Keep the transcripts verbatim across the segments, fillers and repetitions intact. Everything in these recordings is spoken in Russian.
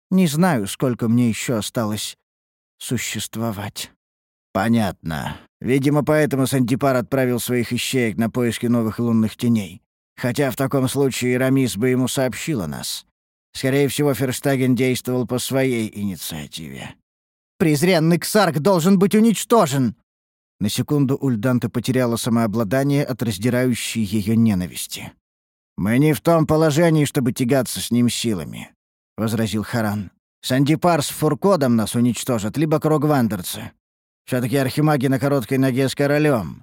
Не знаю, сколько мне еще осталось существовать». «Понятно. Видимо, поэтому Сантипар отправил своих ищеек на поиски новых лунных теней. Хотя в таком случае Рамис бы ему сообщил о нас. Скорее всего, Ферштаген действовал по своей инициативе». «Презренный Ксарк должен быть уничтожен!» На секунду Ульданте потеряла самообладание от раздирающей ее ненависти. «Мы не в том положении, чтобы тягаться с ним силами», — возразил Харан. «Сандипар с Фуркодом нас уничтожат, либо Крогвандерцы. Все-таки архимаги на короткой ноге с королем.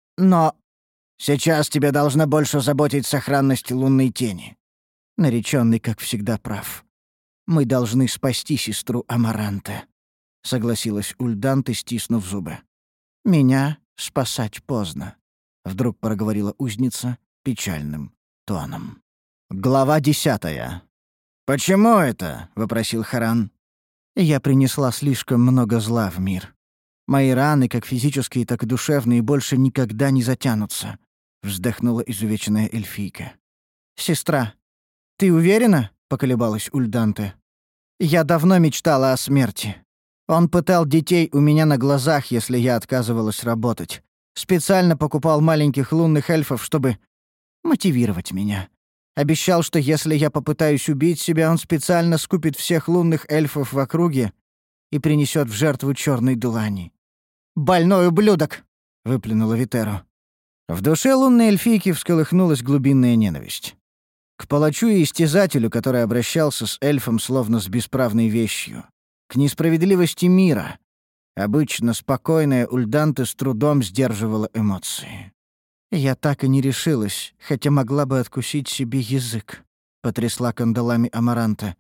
Но сейчас тебе должна больше заботить сохранность лунной тени». Нареченный, как всегда, прав. «Мы должны спасти сестру Амаранте», — согласилась Ульданте, стиснув зубы. «Меня спасать поздно», — вдруг проговорила узница печальным тоном. Глава десятая. «Почему это?» — вопросил Харан. «Я принесла слишком много зла в мир. Мои раны, как физические, так и душевные, больше никогда не затянутся», — вздохнула изувеченная эльфийка. «Сестра, ты уверена?» — поколебалась Ульданте. «Я давно мечтала о смерти. Он пытал детей у меня на глазах, если я отказывалась работать. Специально покупал маленьких лунных эльфов, чтобы мотивировать меня. Обещал, что если я попытаюсь убить себя, он специально скупит всех лунных эльфов в округе и принесет в жертву черной дулани. «Больной ублюдок!» — выплюнула Витеру. В душе лунной эльфийки всколыхнулась глубинная ненависть. К палачу и истязателю, который обращался с эльфом словно с бесправной вещью. К несправедливости мира. Обычно спокойная Ульданте с трудом сдерживала эмоции. «Я так и не решилась, хотя могла бы откусить себе язык», — потрясла кандалами Амаранта.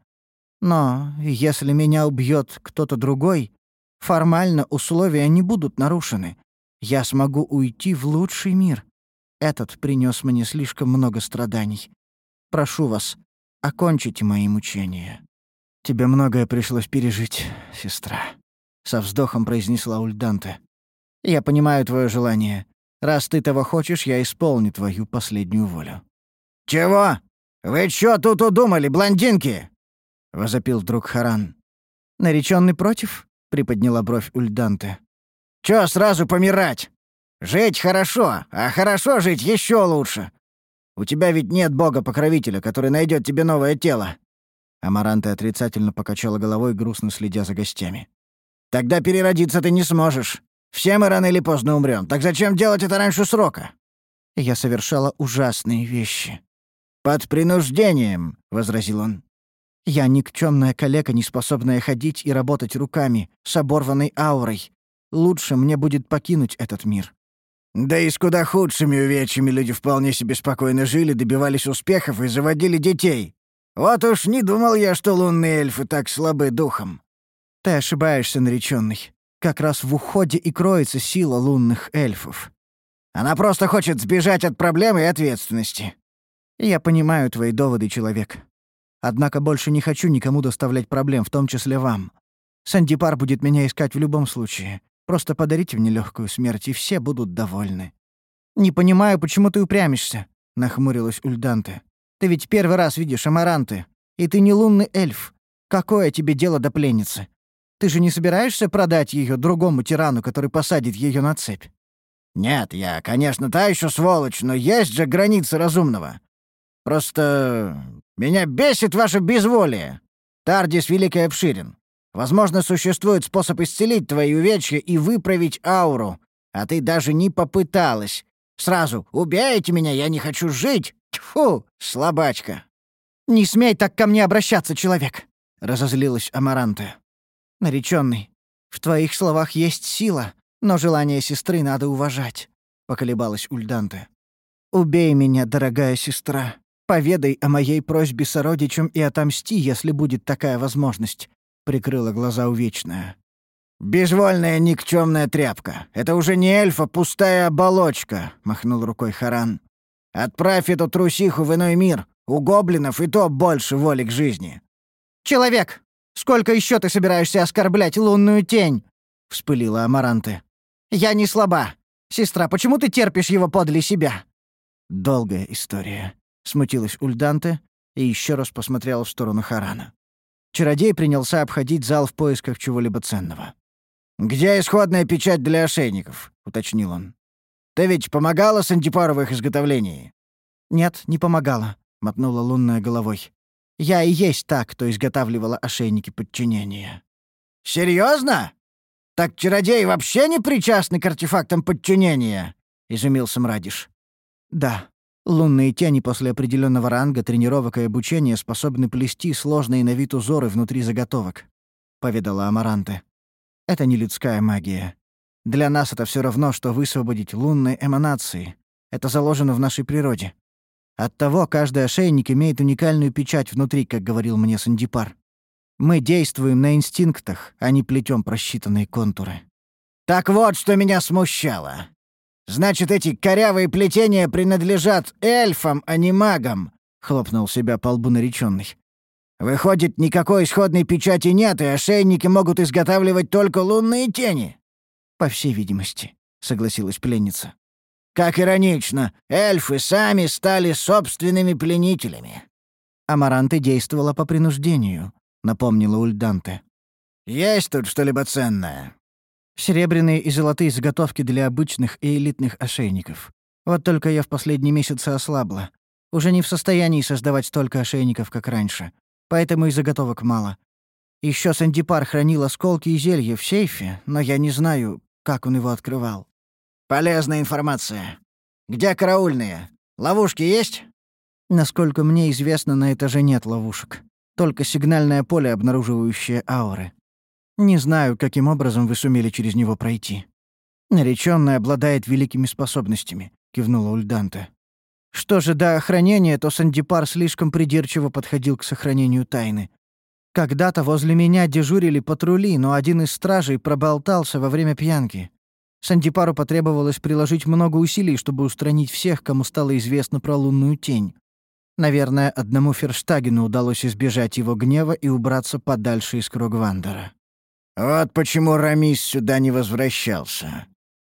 «Но если меня убьет кто-то другой, формально условия не будут нарушены. Я смогу уйти в лучший мир. Этот принес мне слишком много страданий. Прошу вас, окончите мои мучения». «Тебе многое пришлось пережить, сестра», — со вздохом произнесла Ульданте. «Я понимаю твое желание. Раз ты того хочешь, я исполню твою последнюю волю». «Чего? Вы чё тут удумали, блондинки?» — возопил вдруг Харан. «Наречённый против?» — приподняла бровь Ульданте. «Чё сразу помирать? Жить хорошо, а хорошо жить еще лучше. У тебя ведь нет бога-покровителя, который найдет тебе новое тело». Амаранта отрицательно покачала головой, грустно следя за гостями. «Тогда переродиться ты не сможешь. Все мы рано или поздно умрем. Так зачем делать это раньше срока?» «Я совершала ужасные вещи». «Под принуждением», — возразил он. «Я никчёмная калека, не способная ходить и работать руками, с оборванной аурой. Лучше мне будет покинуть этот мир». «Да и с куда худшими увечьями люди вполне себе спокойно жили, добивались успехов и заводили детей. Вот уж не думал я, что лунные эльфы так слабы духом». «Ты ошибаешься, наречённый. Как раз в уходе и кроется сила лунных эльфов». «Она просто хочет сбежать от проблемы и ответственности». «Я понимаю твои доводы, человек. Однако больше не хочу никому доставлять проблем, в том числе вам. Сандипар будет меня искать в любом случае. Просто подарите мне легкую смерть, и все будут довольны». «Не понимаю, почему ты упрямишься», — нахмурилась Ульданте. «Ты ведь первый раз видишь Амаранты, и ты не лунный эльф. Какое тебе дело до пленницы? Ты же не собираешься продать ее другому тирану, который посадит ее на цепь?» «Нет, я, конечно, та еще сволочь, но есть же границы разумного. Просто меня бесит ваше безволие. Тардис велик и обширен. Возможно, существует способ исцелить твои увечья и выправить ауру, а ты даже не попыталась. Сразу «убейте меня, я не хочу жить». Тьфу, слабачка». «Не смей так ко мне обращаться, человек», — разозлилась Амаранте. «Наречённый, в твоих словах есть сила, но желание сестры надо уважать», — поколебалась Ульданте. «Убей меня, дорогая сестра. Поведай о моей просьбе сородичам и отомсти, если будет такая возможность», — прикрыла глаза увечная. «Безвольная никчёмная тряпка. Это уже не эльфа, пустая оболочка», — махнул рукой Харан. «Отправь эту трусиху в иной мир. У гоблинов и то больше воли к жизни». «Человек, сколько еще ты собираешься оскорблять лунную тень?» — вспылила Амаранте. «Я не слаба. Сестра, почему ты терпишь его подле себя?» «Долгая история», — смутилась Ульданте и еще раз посмотрела в сторону Харана. Чародей принялся обходить зал в поисках чего-либо ценного. «Где исходная печать для ошейников?» — уточнил он. «Ты ведь помогала Сандипару в их изготовлении?» «Нет, не помогала», — мотнула лунная головой. «Я и есть та, кто изготавливала ошейники подчинения». «Серьезно? Так чародеи вообще не причастны к артефактам подчинения?» — изумился Мрадиш. «Да. Лунные тени после определенного ранга тренировок и обучения способны плести сложные на вид узоры внутри заготовок», — поведала Амаранте. «Это не людская магия. Для нас это все равно, что высвободить лунные эманации. Это заложено в нашей природе. Оттого каждый ошейник имеет уникальную печать внутри, как говорил мне Сандипар. Мы действуем на инстинктах, а не плетём просчитанные контуры». «Так вот, что меня смущало. Значит, эти корявые плетения принадлежат эльфам, а не магам», — хлопнул себя по лбу наречённый. «Выходит, никакой исходной печати нет, и ошейники могут изготавливать только лунные тени». «По всей видимости», — согласилась пленница. «Как иронично, эльфы сами стали собственными пленителями». «Амаранте действовала по принуждению», — напомнила Ульданте. «Есть тут что-либо ценное?» «Серебряные и золотые заготовки для обычных и элитных ошейников. Вот только я в последние месяцы ослабла. Уже не в состоянии создавать столько ошейников, как раньше. Поэтому и заготовок мало. Еще Сандипар хранил осколки и зелья в сейфе, но я не знаю, как он его открывал». «Полезная информация. Где караульные? Ловушки есть?» «Насколько мне известно, на этаже нет ловушек. Только сигнальное поле, обнаруживающее ауры. Не знаю, каким образом вы сумели через него пройти». «Наречённый обладает великими способностями», — кивнула Ульданте. «Что же до охранения, то Сандипар слишком придирчиво подходил к сохранению тайны. Когда-то возле меня дежурили патрули, но один из стражей проболтался во время пьянки. Сандипару потребовалось приложить много усилий, чтобы устранить всех, кому стало известно про лунную тень. Наверное, одному Ферштагену удалось избежать его гнева и убраться подальше из Кругвандера». «Вот почему Рамис сюда не возвращался.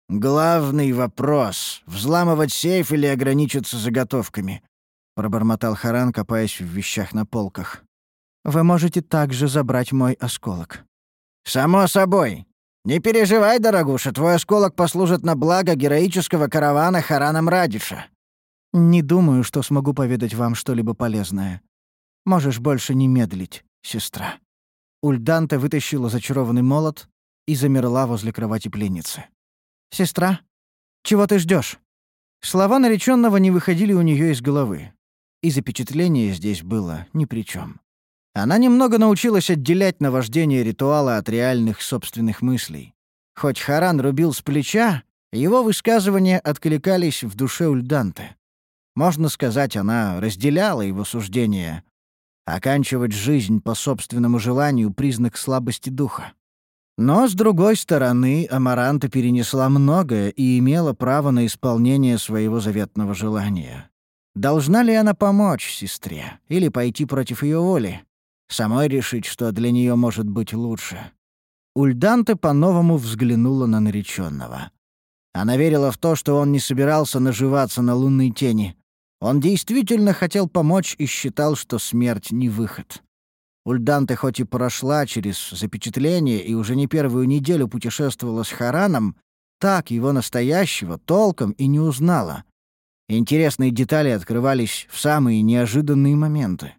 Главный вопрос — взламывать сейф или ограничиться заготовками?» — пробормотал Харан, копаясь в вещах на полках. «Вы можете также забрать мой осколок». «Само собой. Не переживай, дорогуша, твой осколок послужит на благо героического каравана Харана Мрадиша». «Не думаю, что смогу поведать вам что-либо полезное. Можешь больше не медлить, сестра». Ульданте вытащила зачарованный молот и замерла возле кровати пленницы. «Сестра, чего ты ждешь? Слова наречённого не выходили у неё из головы. И запечатление здесь было ни при чём. Она немного научилась отделять наваждение ритуала от реальных собственных мыслей. Хоть Харан рубил с плеча, его высказывания откликались в душе Ульданте. Можно сказать, она разделяла его суждения. Оканчивать жизнь по собственному желанию — признак слабости духа. Но, с другой стороны, Амаранта перенесла многое и имела право на исполнение своего заветного желания. Должна ли она помочь сестре или пойти против ее воли? Самой решить, что для нее может быть лучше. Ульданте по-новому взглянула на нареченного. Она верила в то, что он не собирался наживаться на лунной тени. Он действительно хотел помочь и считал, что смерть не выход. Ульданте хоть и прошла через запечатление и уже не первую неделю путешествовала с Хараном, так его настоящего толком и не узнала. Интересные детали открывались в самые неожиданные моменты.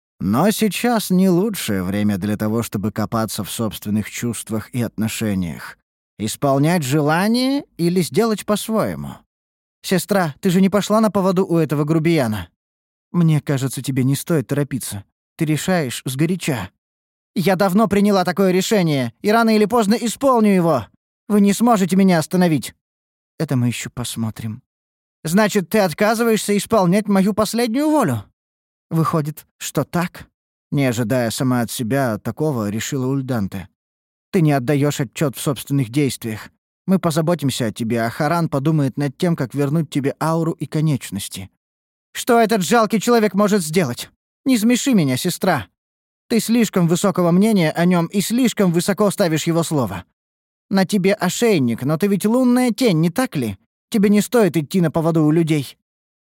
Но сейчас не лучшее время для того, чтобы копаться в собственных чувствах и отношениях. Исполнять желание или сделать по-своему? «Сестра, ты же не пошла на поводу у этого грубияна?» «Мне кажется, тебе не стоит торопиться. Ты решаешь сгоряча». «Я давно приняла такое решение, и рано или поздно исполню его. Вы не сможете меня остановить». «Это мы еще посмотрим». «Значит, ты отказываешься исполнять мою последнюю волю?» «Выходит, что так?» Не ожидая сама от себя такого, решила Ульданте. «Ты не отдаешь отчет в собственных действиях. Мы позаботимся о тебе, а Харан подумает над тем, как вернуть тебе ауру и конечности». «Что этот жалкий человек может сделать? Не смеши меня, сестра. Ты слишком высокого мнения о нем и слишком высоко ставишь его слово. На тебе ошейник, но ты ведь лунная тень, не так ли? Тебе не стоит идти на поводу у людей».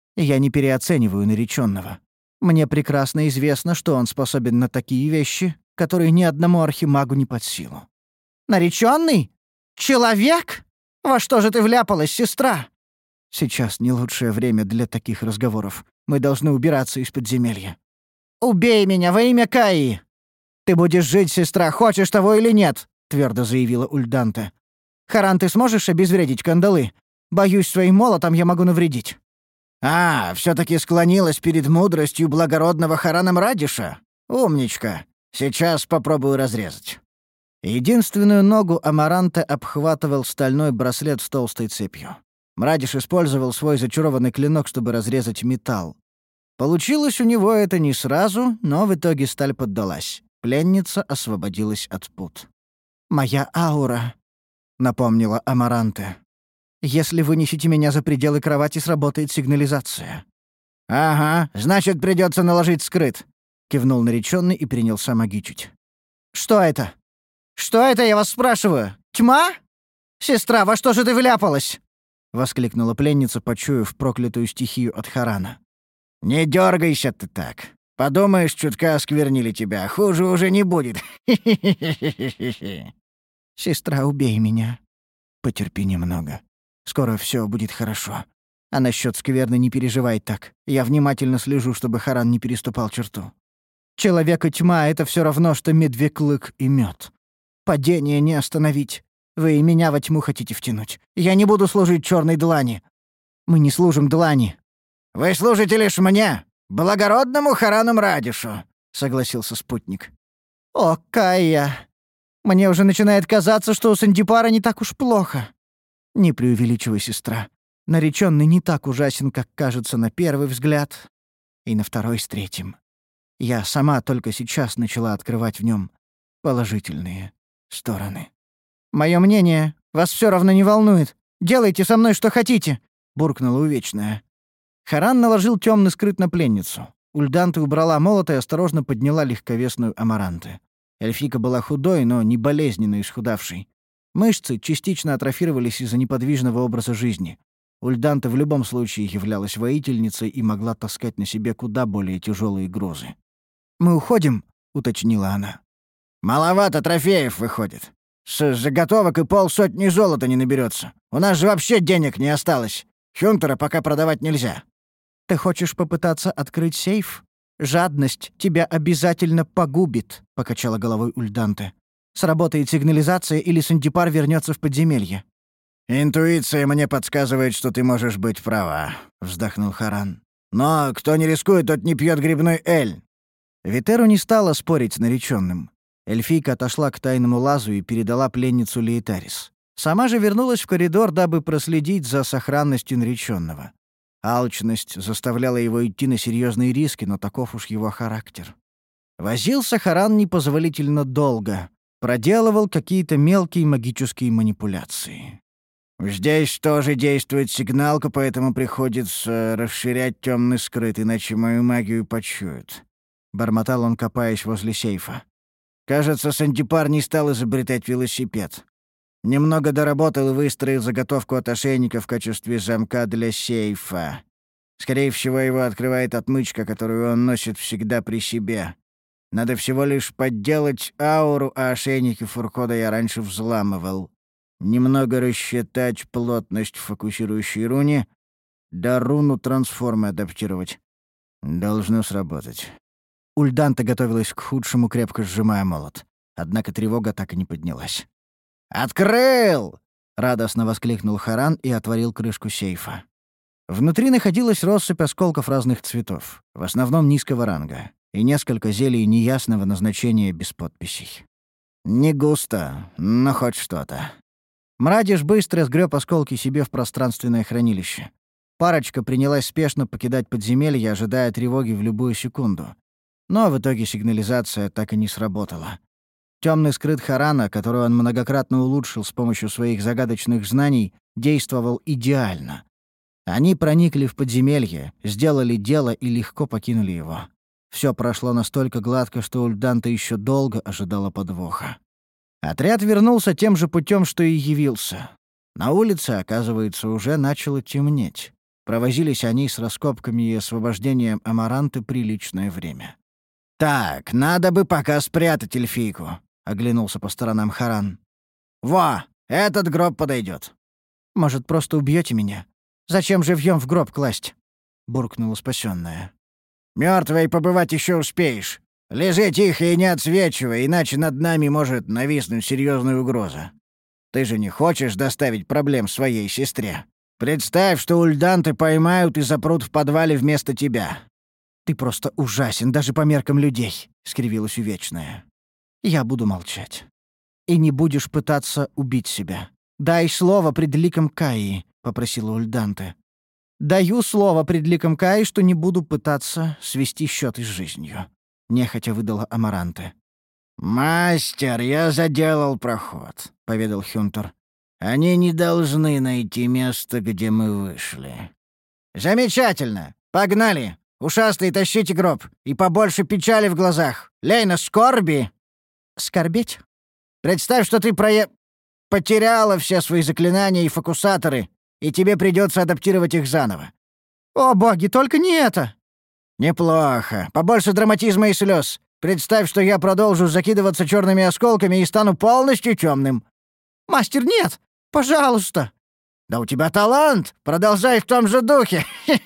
Я не переоцениваю нареченного. Мне прекрасно известно, что он способен на такие вещи, который ни одному архимагу не под силу. «Наречённый? Человек? Во что же ты вляпалась, сестра?» «Сейчас не лучшее время для таких разговоров. Мы должны убираться из подземелья». «Убей меня во имя Каи!» «Ты будешь жить, сестра, хочешь того или нет», — твердо заявила Ульданте. «Харан, ты сможешь обезвредить кандалы? Боюсь, своим молотом я могу навредить». «А, все-таки склонилась перед мудростью благородного Харана Мрадиша? Умничка. Сейчас попробую разрезать». Единственную ногу Амаранте обхватывал стальной браслет с толстой цепью. Мрадиш использовал свой зачарованный клинок, чтобы разрезать металл. Получилось у него это не сразу, но в итоге сталь поддалась. Пленница освободилась от пут. «Моя аура», — напомнила Амаранте. «Если вынесете меня за пределы кровати, сработает сигнализация». «Ага, значит, придется наложить скрыт», — кивнул нареченный и принялся магичить. «Что это? Что это, я вас спрашиваю? Тьма? Сестра, во что же ты вляпалась?» — воскликнула пленница, почуяв проклятую стихию от Харана. «Не дергайся ты так. Подумаешь, чутка осквернили тебя. Хуже уже не будет. Сестра, убей меня. Потерпи немного. Скоро все будет хорошо. А насчет скверны не переживай так. Я внимательно слежу, чтобы Харан не переступал черту. Человек и тьма — это все равно, что медвеклык и мед. Падение не остановить. Вы и меня во тьму хотите втянуть. Я не буду служить черной длани. Мы не служим длани. «Вы служите лишь мне, благородному Харану Мрадишу», — согласился спутник. «О, Кая! Мне уже начинает казаться, что у Сандипара не так уж плохо». «Не преувеличивай, сестра. Наречённый не так ужасен, как кажется на первый взгляд, и на второй с третьим. Я сама только сейчас начала открывать в нем положительные стороны». «Моё мнение вас все равно не волнует. Делайте со мной что хотите», — буркнула увечная. Харан наложил темный скрыт на пленницу. Ульданте убрала молот и осторожно подняла легковесную Амаранте. Эльфика была худой, но не болезненно исхудавшей. Мышцы частично атрофировались из-за неподвижного образа жизни. Ульданте в любом случае являлась воительницей и могла таскать на себе куда более тяжелые грузы. «Мы уходим?» — уточнила она. «Маловато трофеев выходит. С заготовок и полсотни золота не наберется. У нас же вообще денег не осталось. Хюнтера пока продавать нельзя». «Ты хочешь попытаться открыть сейф? Жадность тебя обязательно погубит», — покачала головой Ульданте. «Сработает сигнализация, или Сандипар вернется в подземелье». «Интуиция мне подсказывает, что ты можешь быть права», — вздохнул Харан. «Но кто не рискует, тот не пьет грибной эль». Витеру не стала спорить с нареченным. Эльфийка отошла к тайному лазу и передала пленницу Лейтарис. Сама же вернулась в коридор, дабы проследить за сохранностью нареченного. Алчность заставляла его идти на серьезные риски, но таков уж его характер. Возился Харан непозволительно долго, проделывал какие-то мелкие магические манипуляции. «Здесь тоже действует сигналка, поэтому приходится расширять темный скрыт, иначе мою магию почуют», — бормотал он, копаясь возле сейфа. «Кажется, Сандипар не стал изобретать велосипед. Немного доработал и выстроил заготовку от ошейника в качестве замка для сейфа. Скорее всего, его открывает отмычка, которую он носит всегда при себе. Надо всего лишь подделать ауру, а ошейники Фурхода я раньше взламывал. Немного рассчитать плотность фокусирующей руне, да руну трансформы адаптировать. Должно сработать». Ульданте готовилась к худшему, крепко сжимая молот. Однако тревога так и не поднялась. «Открыл!» — радостно воскликнул Харан и отворил крышку сейфа. Внутри находилась россыпь осколков разных цветов, в основном низкого ранга, и несколько зелий неясного назначения без подписей. «Не густо, но хоть что-то». Мрадиш быстро сгреб осколки себе в пространственное хранилище. Парочка принялась спешно покидать подземелье, ожидая тревоги в любую секунду. Но в итоге сигнализация так и не сработала. Темный скрыт Харана, который он многократно улучшил с помощью своих загадочных знаний, действовал идеально. Они проникли в подземелье, сделали дело и легко покинули его. Все прошло настолько гладко, что Ульданте еще долго ожидала подвоха. Отряд вернулся тем же путем, что и явился. На улице, оказывается, уже начало темнеть. Провозились они с раскопками и освобождением Амаранты приличное время. «Так, надо бы пока спрятать эльфийку», — оглянулся по сторонам Харан. «Во, этот гроб подойдет. «Может, просто убьете меня? Зачем живьем в гроб класть?» — буркнула спасенная. Мертвой побывать еще успеешь. Лежи тихо и не отсвечивай, иначе над нами может нависнуть серьезная угроза. Ты же не хочешь доставить проблем своей сестре? Представь, что ульданты поймают и запрут в подвале вместо тебя». «Ты просто ужасен, даже по меркам людей», — скривилась Увечная. «Я буду молчать. И не будешь пытаться убить себя. Дай слово пред ликом Каи», — попросила Ульданте. «Даю слово пред ликом Каи, что не буду пытаться свести счеты с жизнью», — нехотя выдала Амаранте. «Мастер, я заделал проход», — поведал Хюнтер. «Они не должны найти место, где мы вышли». «Замечательно! Погнали! Ушастые, тащите гроб! И побольше печали в глазах! Лейна, скорби!» «Скорбеть?» «Представь, что ты прое... потеряла все свои заклинания и фокусаторы, и тебе придется адаптировать их заново». «О, боги, только не это!» «Неплохо. Побольше драматизма и слез. Представь, что я продолжу закидываться черными осколками и стану полностью темным». «Мастер, нет! Пожалуйста!» «Да у тебя талант! Продолжай в том же духе!»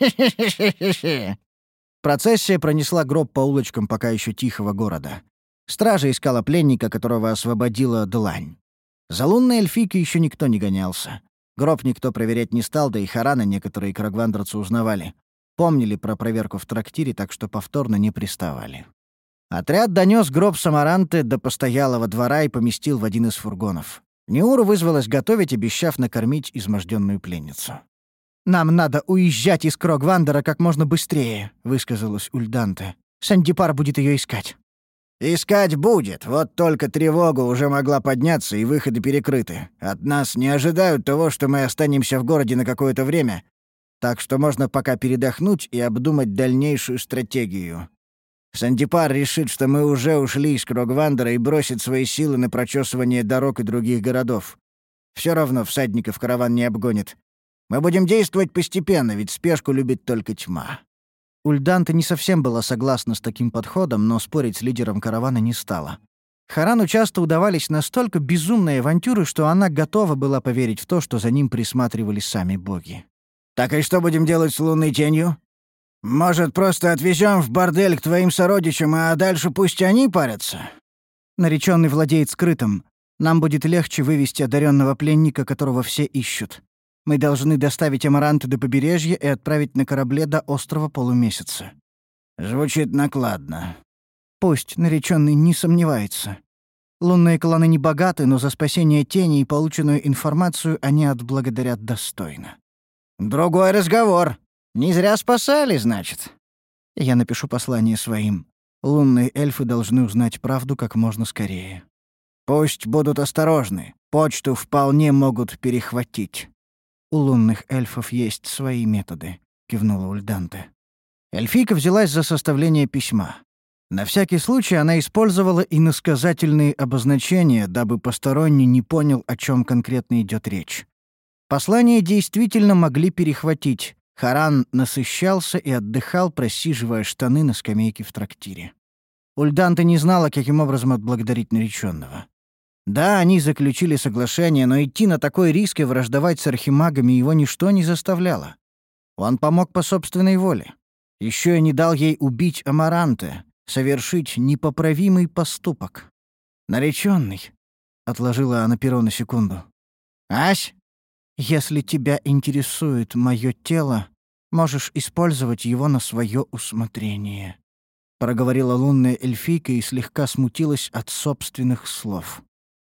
Процессия пронесла гроб по улочкам пока еще тихого города. Стража искала пленника, которого освободила длань. За лунной эльфийкой еще никто не гонялся. Гроб никто проверять не стал, да и Харана некоторые карагвандерцы узнавали. Помнили про проверку в трактире, так что повторно не приставали. Отряд донес гроб Самаранты до постоялого двора и поместил в один из фургонов. Неура вызвалась готовить, обещав накормить изможденную пленницу. «Нам надо уезжать из Крогвандера как можно быстрее», — высказалась Ульданте. «Сандипар будет ее искать». «Искать будет, вот только тревога уже могла подняться, и выходы перекрыты. От нас не ожидают того, что мы останемся в городе на какое-то время, так что можно пока передохнуть и обдумать дальнейшую стратегию. Сандипар решит, что мы уже ушли из Крогвандера и бросит свои силы на прочесывание дорог и других городов. Все равно всадников караван не обгонит. Мы будем действовать постепенно, ведь спешку любит только тьма». Ульданта не совсем была согласна с таким подходом, но спорить с лидером каравана не стала. Харану часто удавались настолько безумные авантюры, что она готова была поверить в то, что за ним присматривали сами боги. «Так и что будем делать с лунной тенью? Может, просто отвезем в бордель к твоим сородичам, а дальше пусть они парятся?» Нареченный владеет скрытым. Нам будет легче вывести одаренного пленника, которого все ищут. Мы должны доставить Амаранту до побережья и отправить на корабле до острова Полумесяца. Звучит накладно. Пусть нареченный не сомневается. Лунные кланы не богаты, но за спасение тени и полученную информацию они отблагодарят достойно. Другой разговор. Не зря спасали, значит. Я напишу послание своим. Лунные эльфы должны узнать правду как можно скорее. Пусть будут осторожны. Почту вполне могут перехватить. «У лунных эльфов есть свои методы», — кивнула Ульданте. Эльфийка взялась за составление письма. На всякий случай она использовала иносказательные обозначения, дабы посторонний не понял, о чем конкретно идет речь. Послания действительно могли перехватить. Харан насыщался и отдыхал, просиживая штаны на скамейке в трактире. Ульданте не знала, каким образом отблагодарить нареченного. Да, они заключили соглашение, но идти на такой риск и враждовать с архимагами его ничто не заставляло. Он помог по собственной воле. Еще и не дал ей убить Амаранте, совершить непоправимый поступок. «Нареченный», — отложила она перо на секунду. «Ась?» «Если тебя интересует мое тело, можешь использовать его на свое усмотрение», — проговорила лунная эльфийка и слегка смутилась от собственных слов.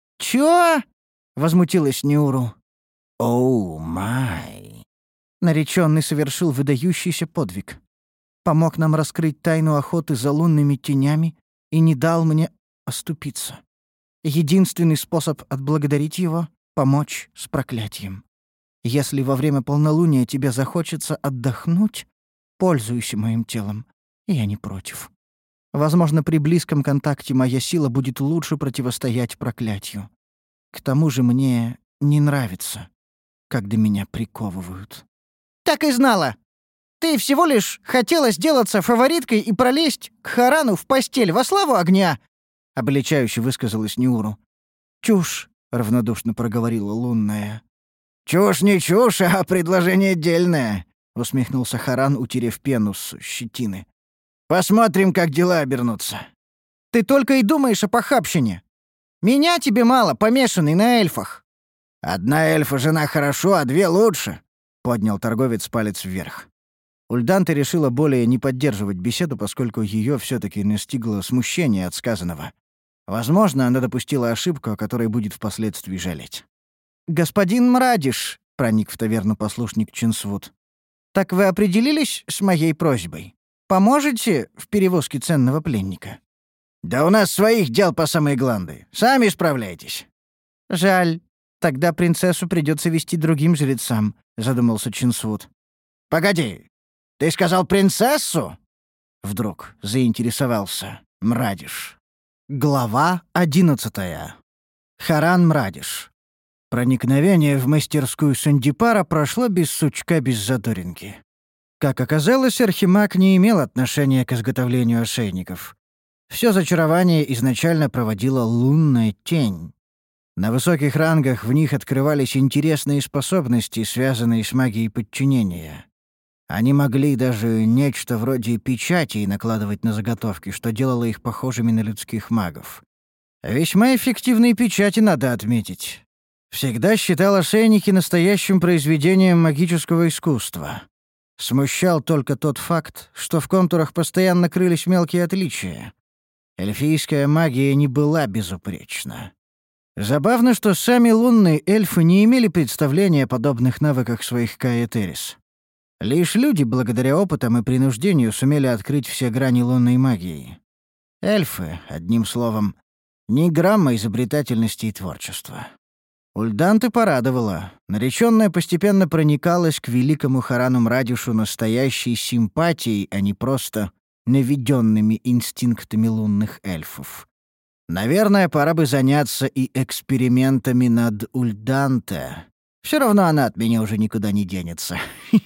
«Чё?» — возмутилась Неуру. «Оу, май!» Нареченный совершил выдающийся подвиг. Помог нам раскрыть тайну охоты за лунными тенями и не дал мне оступиться. Единственный способ отблагодарить его — помочь с проклятием. Если во время полнолуния тебе захочется отдохнуть, пользуйся моим телом. Я не против. Возможно, при близком контакте моя сила будет лучше противостоять проклятию. К тому же мне не нравится, когда меня приковывают». «Так и знала! Ты всего лишь хотела сделаться фавориткой и пролезть к Харану в постель во славу огня!» — обличающе высказалась Ниуру. «Чушь!» — равнодушно проговорила лунная. «Чушь не чушь, а предложение дельное», — усмехнулся Харан, утерев пену с щетины. «Посмотрим, как дела обернутся». «Ты только и думаешь о похабщине. Меня тебе мало, помешанный на эльфах». «Одна эльфа-жена хорошо, а две лучше», — поднял торговец палец вверх. Ульданте решила более не поддерживать беседу, поскольку ее все-таки настигло смущение от сказанного. Возможно, она допустила ошибку, о которой будет впоследствии жалеть. «Господин Мрадиш», — проник в таверну послушник Чинсвуд, — «так вы определились с моей просьбой? Поможете в перевозке ценного пленника?» «Да у нас своих дел по самые гланды. Сами справляйтесь». «Жаль. Тогда принцессу придется вести другим жрецам», — задумался Чинсвуд. «Погоди, ты сказал принцессу?» Вдруг заинтересовался Мрадиш. Глава одиннадцатая. Харан Мрадиш. Проникновение в мастерскую Сандипара прошло без сучка, без задоринки. Как оказалось, архимаг не имел отношения к изготовлению ошейников. Все зачарование изначально проводила лунная тень. На высоких рангах в них открывались интересные способности, связанные с магией подчинения. Они могли даже нечто вроде печатей накладывать на заготовки, что делало их похожими на людских магов. Весьма эффективные печати, надо отметить. Всегда считал ошейники настоящим произведением магического искусства. Смущал только тот факт, что в контурах постоянно крылись мелкие отличия. Эльфийская магия не была безупречна. Забавно, что сами лунные эльфы не имели представления о подобных навыках своих каэтерис. Лишь люди, благодаря опытам и принуждению, сумели открыть все грани лунной магии. Эльфы, одним словом, ни грамма изобретательности и творчества. Ульданте порадовала. Наречённая постепенно проникалась к великому Харану Мрадишу настоящей симпатией, а не просто наведенными инстинктами лунных эльфов. Наверное, пора бы заняться и экспериментами над Ульданте. Все равно она от меня уже никуда не денется.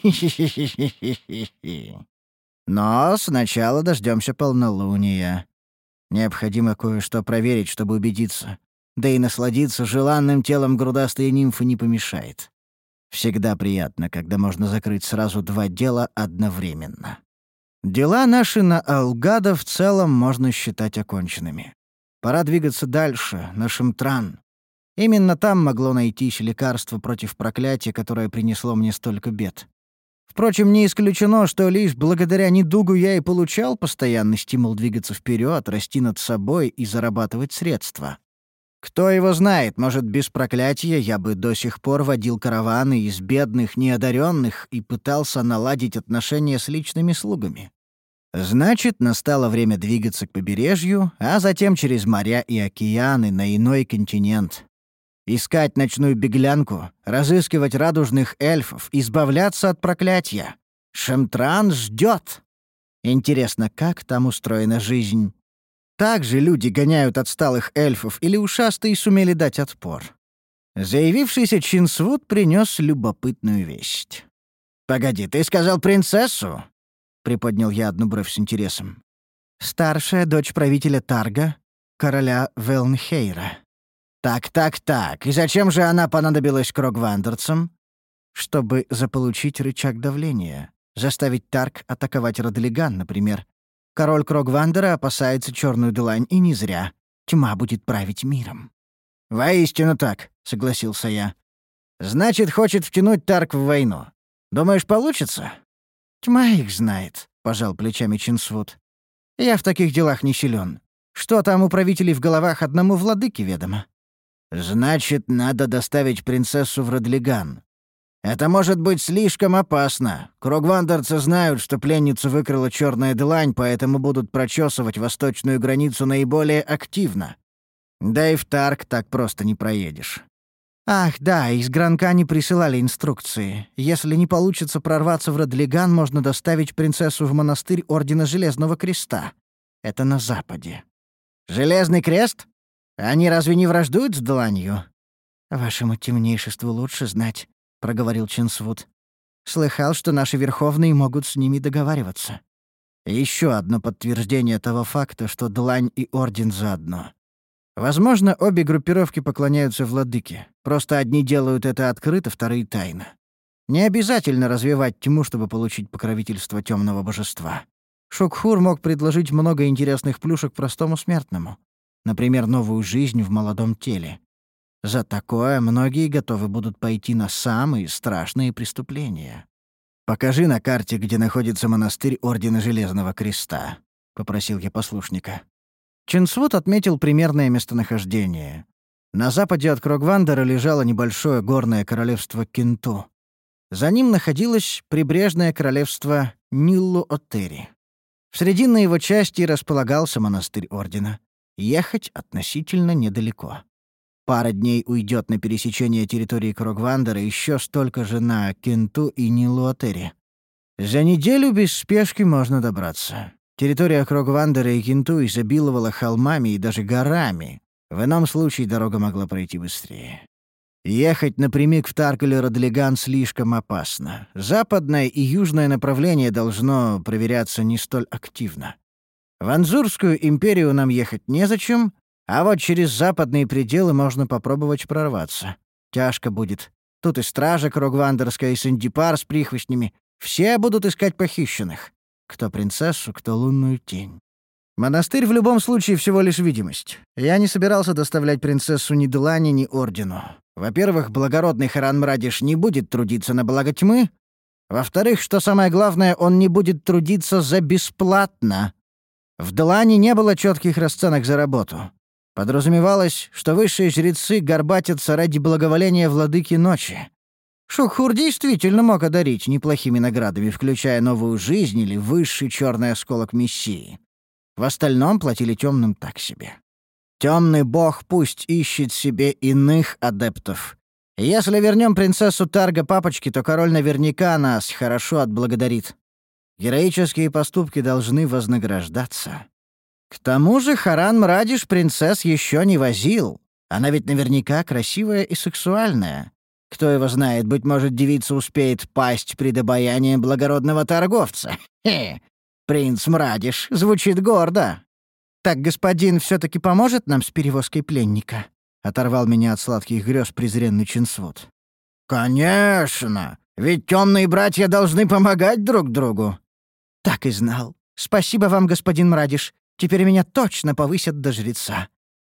Но сначала дождемся полнолуния. Необходимо кое-что проверить, чтобы убедиться. Да и насладиться желанным телом грудастой нимфы не помешает. Всегда приятно, когда можно закрыть сразу два дела одновременно. Дела наши на Алгада в целом можно считать оконченными. Пора двигаться дальше, на Шимтран. Именно там могло найтись лекарство против проклятия, которое принесло мне столько бед. Впрочем, не исключено, что лишь благодаря недугу я и получал постоянный стимул двигаться вперед, расти над собой и зарабатывать средства. Кто его знает, может, без проклятия я бы до сих пор водил караваны из бедных, неодаренных и пытался наладить отношения с личными слугами. Значит, настало время двигаться к побережью, а затем через моря и океаны на иной континент. Искать ночную беглянку, разыскивать радужных эльфов, избавляться от проклятия. Шимтран ждет. Интересно, как там устроена жизнь? Так же люди гоняют отсталых эльфов или ушастые сумели дать отпор? Заявившийся Чинсвуд принес любопытную весть. «Погоди, ты сказал принцессу?» — приподнял я одну бровь с интересом. «Старшая дочь правителя Тарга, короля Велнхейра». «Так, так, так. И зачем же она понадобилась крогвандерцам?» «Чтобы заполучить рычаг давления. Заставить Тарг атаковать Родлиган, например. Король Крогвандера опасается черную длань, и не зря. Тьма будет править миром». «Воистину так», — согласился я. «Значит, хочет втянуть Тарг в войну. Думаешь, получится?» «Тьма их знает», — пожал плечами Чинсвуд. «Я в таких делах не силен. Что там у правителей в головах, одному владыке ведомо». «Значит, надо доставить принцессу в Родлиган. Это может быть слишком опасно. Крогвандерцы знают, что пленницу выкрала черная длань, поэтому будут прочесывать восточную границу наиболее активно. Да и в Тарг так просто не проедешь». «Ах, да, из Гранкани присылали инструкции. Если не получится прорваться в Родлиган, можно доставить принцессу в монастырь Ордена Железного Креста. Это на западе». «Железный крест? Они разве не враждуют с дланью?» «Вашему темнейшеству лучше знать», — проговорил Чинсвуд. Слыхал, что наши верховные могут с ними договариваться. Еще одно подтверждение того факта, что Длань и Орден заодно. Возможно, обе группировки поклоняются владыке. Просто одни делают это открыто, вторые — тайно. Не обязательно развивать тьму, чтобы получить покровительство темного божества. Шукхур мог предложить много интересных плюшек простому смертному. Например, новую жизнь в молодом теле. За такое многие готовы будут пойти на самые страшные преступления. «Покажи на карте, где находится монастырь Ордена Железного Креста», — попросил я послушника. Чинсвуд отметил примерное местонахождение. На западе от Крогвандера лежало небольшое горное королевство Кинту. За ним находилось прибрежное королевство Ниллу-Отери. В срединной его части располагался монастырь Ордена. Ехать относительно недалеко. Пара дней уйдет на пересечение территории Крогвандера, еще столько же на Кинту и Ниллу-Отери. За неделю без спешки можно добраться. Территория Крогвандера и Кинту изобиловала холмами и даже горами. В ином случае дорога могла пройти быстрее. Ехать напрямик в Таркале-Родлиган слишком опасно. Западное и южное направление должно проверяться не столь активно. В Анзурскую империю нам ехать незачем, а вот через западные пределы можно попробовать прорваться. Тяжко будет. Тут и стража Крогвандерская, и Сандипар с прихвостнями. Все будут искать похищенных. Кто принцессу, кто лунную тень. Монастырь в любом случае всего лишь видимость. Я не собирался доставлять принцессу ни Длани, ни Ордену. Во-первых, благородный Харан Мрадиш не будет трудиться на благо тьмы. Во-вторых, что самое главное, он не будет трудиться за бесплатно. В Длани не было четких расценок за работу. Подразумевалось, что высшие жрецы горбатятся ради благоволения владыки ночи. Шукхур действительно мог одарить неплохими наградами, включая новую жизнь или высший черный осколок Мессии. В остальном платили темным так себе. Темный бог пусть ищет себе иных адептов. Если вернем принцессу Тарга папочке, то король наверняка нас хорошо отблагодарит. Героические поступки должны вознаграждаться. К тому же Харан Мрадиш принцесс еще не возил. Она ведь наверняка красивая и сексуальная. Кто его знает, быть может, девица успеет пасть пред обаянием благородного торговца. Хе, принц Мрадиш звучит гордо. «Так господин все-таки поможет нам с перевозкой пленника?» — оторвал меня от сладких грез презренный Чинсвуд. «Конечно! Ведь темные братья должны помогать друг другу». «Так и знал. Спасибо вам, господин Мрадиш. Теперь меня точно повысят до жреца».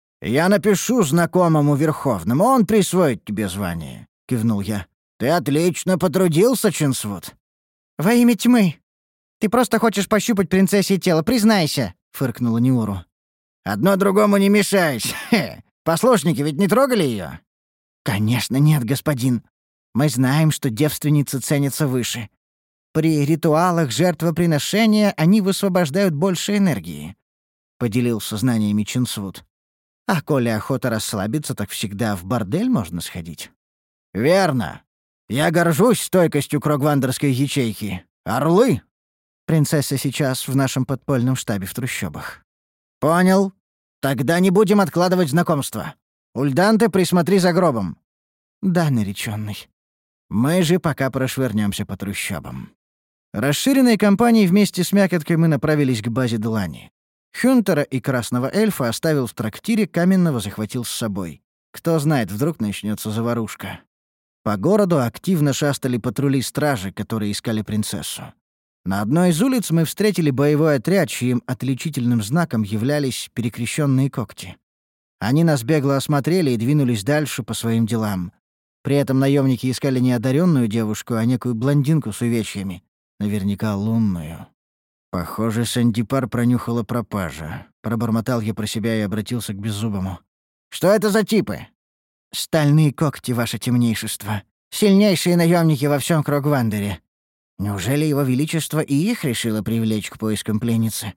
«Я напишу знакомому Верховному, он присвоит тебе звание», — кивнул я. «Ты отлично потрудился, Чинсвуд». «Во имя тьмы. Ты просто хочешь пощупать принцессе тело, признайся», — фыркнула Ниуру. «Одно другому не мешает. Хе. Послушники ведь не трогали ее?» «Конечно нет, господин. Мы знаем, что девственницы ценятся выше. При ритуалах жертвоприношения они высвобождают больше энергии», — поделился знаниями Чинсвуд. «А коли охота расслабиться, так всегда в бордель можно сходить». «Верно. Я горжусь стойкостью крогвандерской ячейки. Орлы!» «Принцесса сейчас в нашем подпольном штабе в трущобах». «Понял. Тогда не будем откладывать знакомство. Ульданте, присмотри за гробом». «Да, наречённый. Мы же пока прошвырнёмся по трущобам». Расширенной компанией вместе с Мякоткой мы направились к базе Длани. Хюнтера и Красного Эльфа оставил в трактире, Каменного захватил с собой. Кто знает, вдруг начнется заварушка. По городу активно шастали патрули стражи, которые искали принцессу. На одной из улиц мы встретили боевой отряд, чьим отличительным знаком являлись перекрещенные когти. Они нас бегло осмотрели и двинулись дальше по своим делам. При этом наемники искали не одаренную девушку, а некую блондинку с увечьями. Наверняка лунную. Похоже, Сандипар пронюхала пропажа. Пробормотал я про себя и обратился к Беззубому. «Что это за типы?» «Стальные когти, ваше темнейшество. Сильнейшие наемники во всем Крогвандере. Неужели его величество и их решило привлечь к поискам пленницы?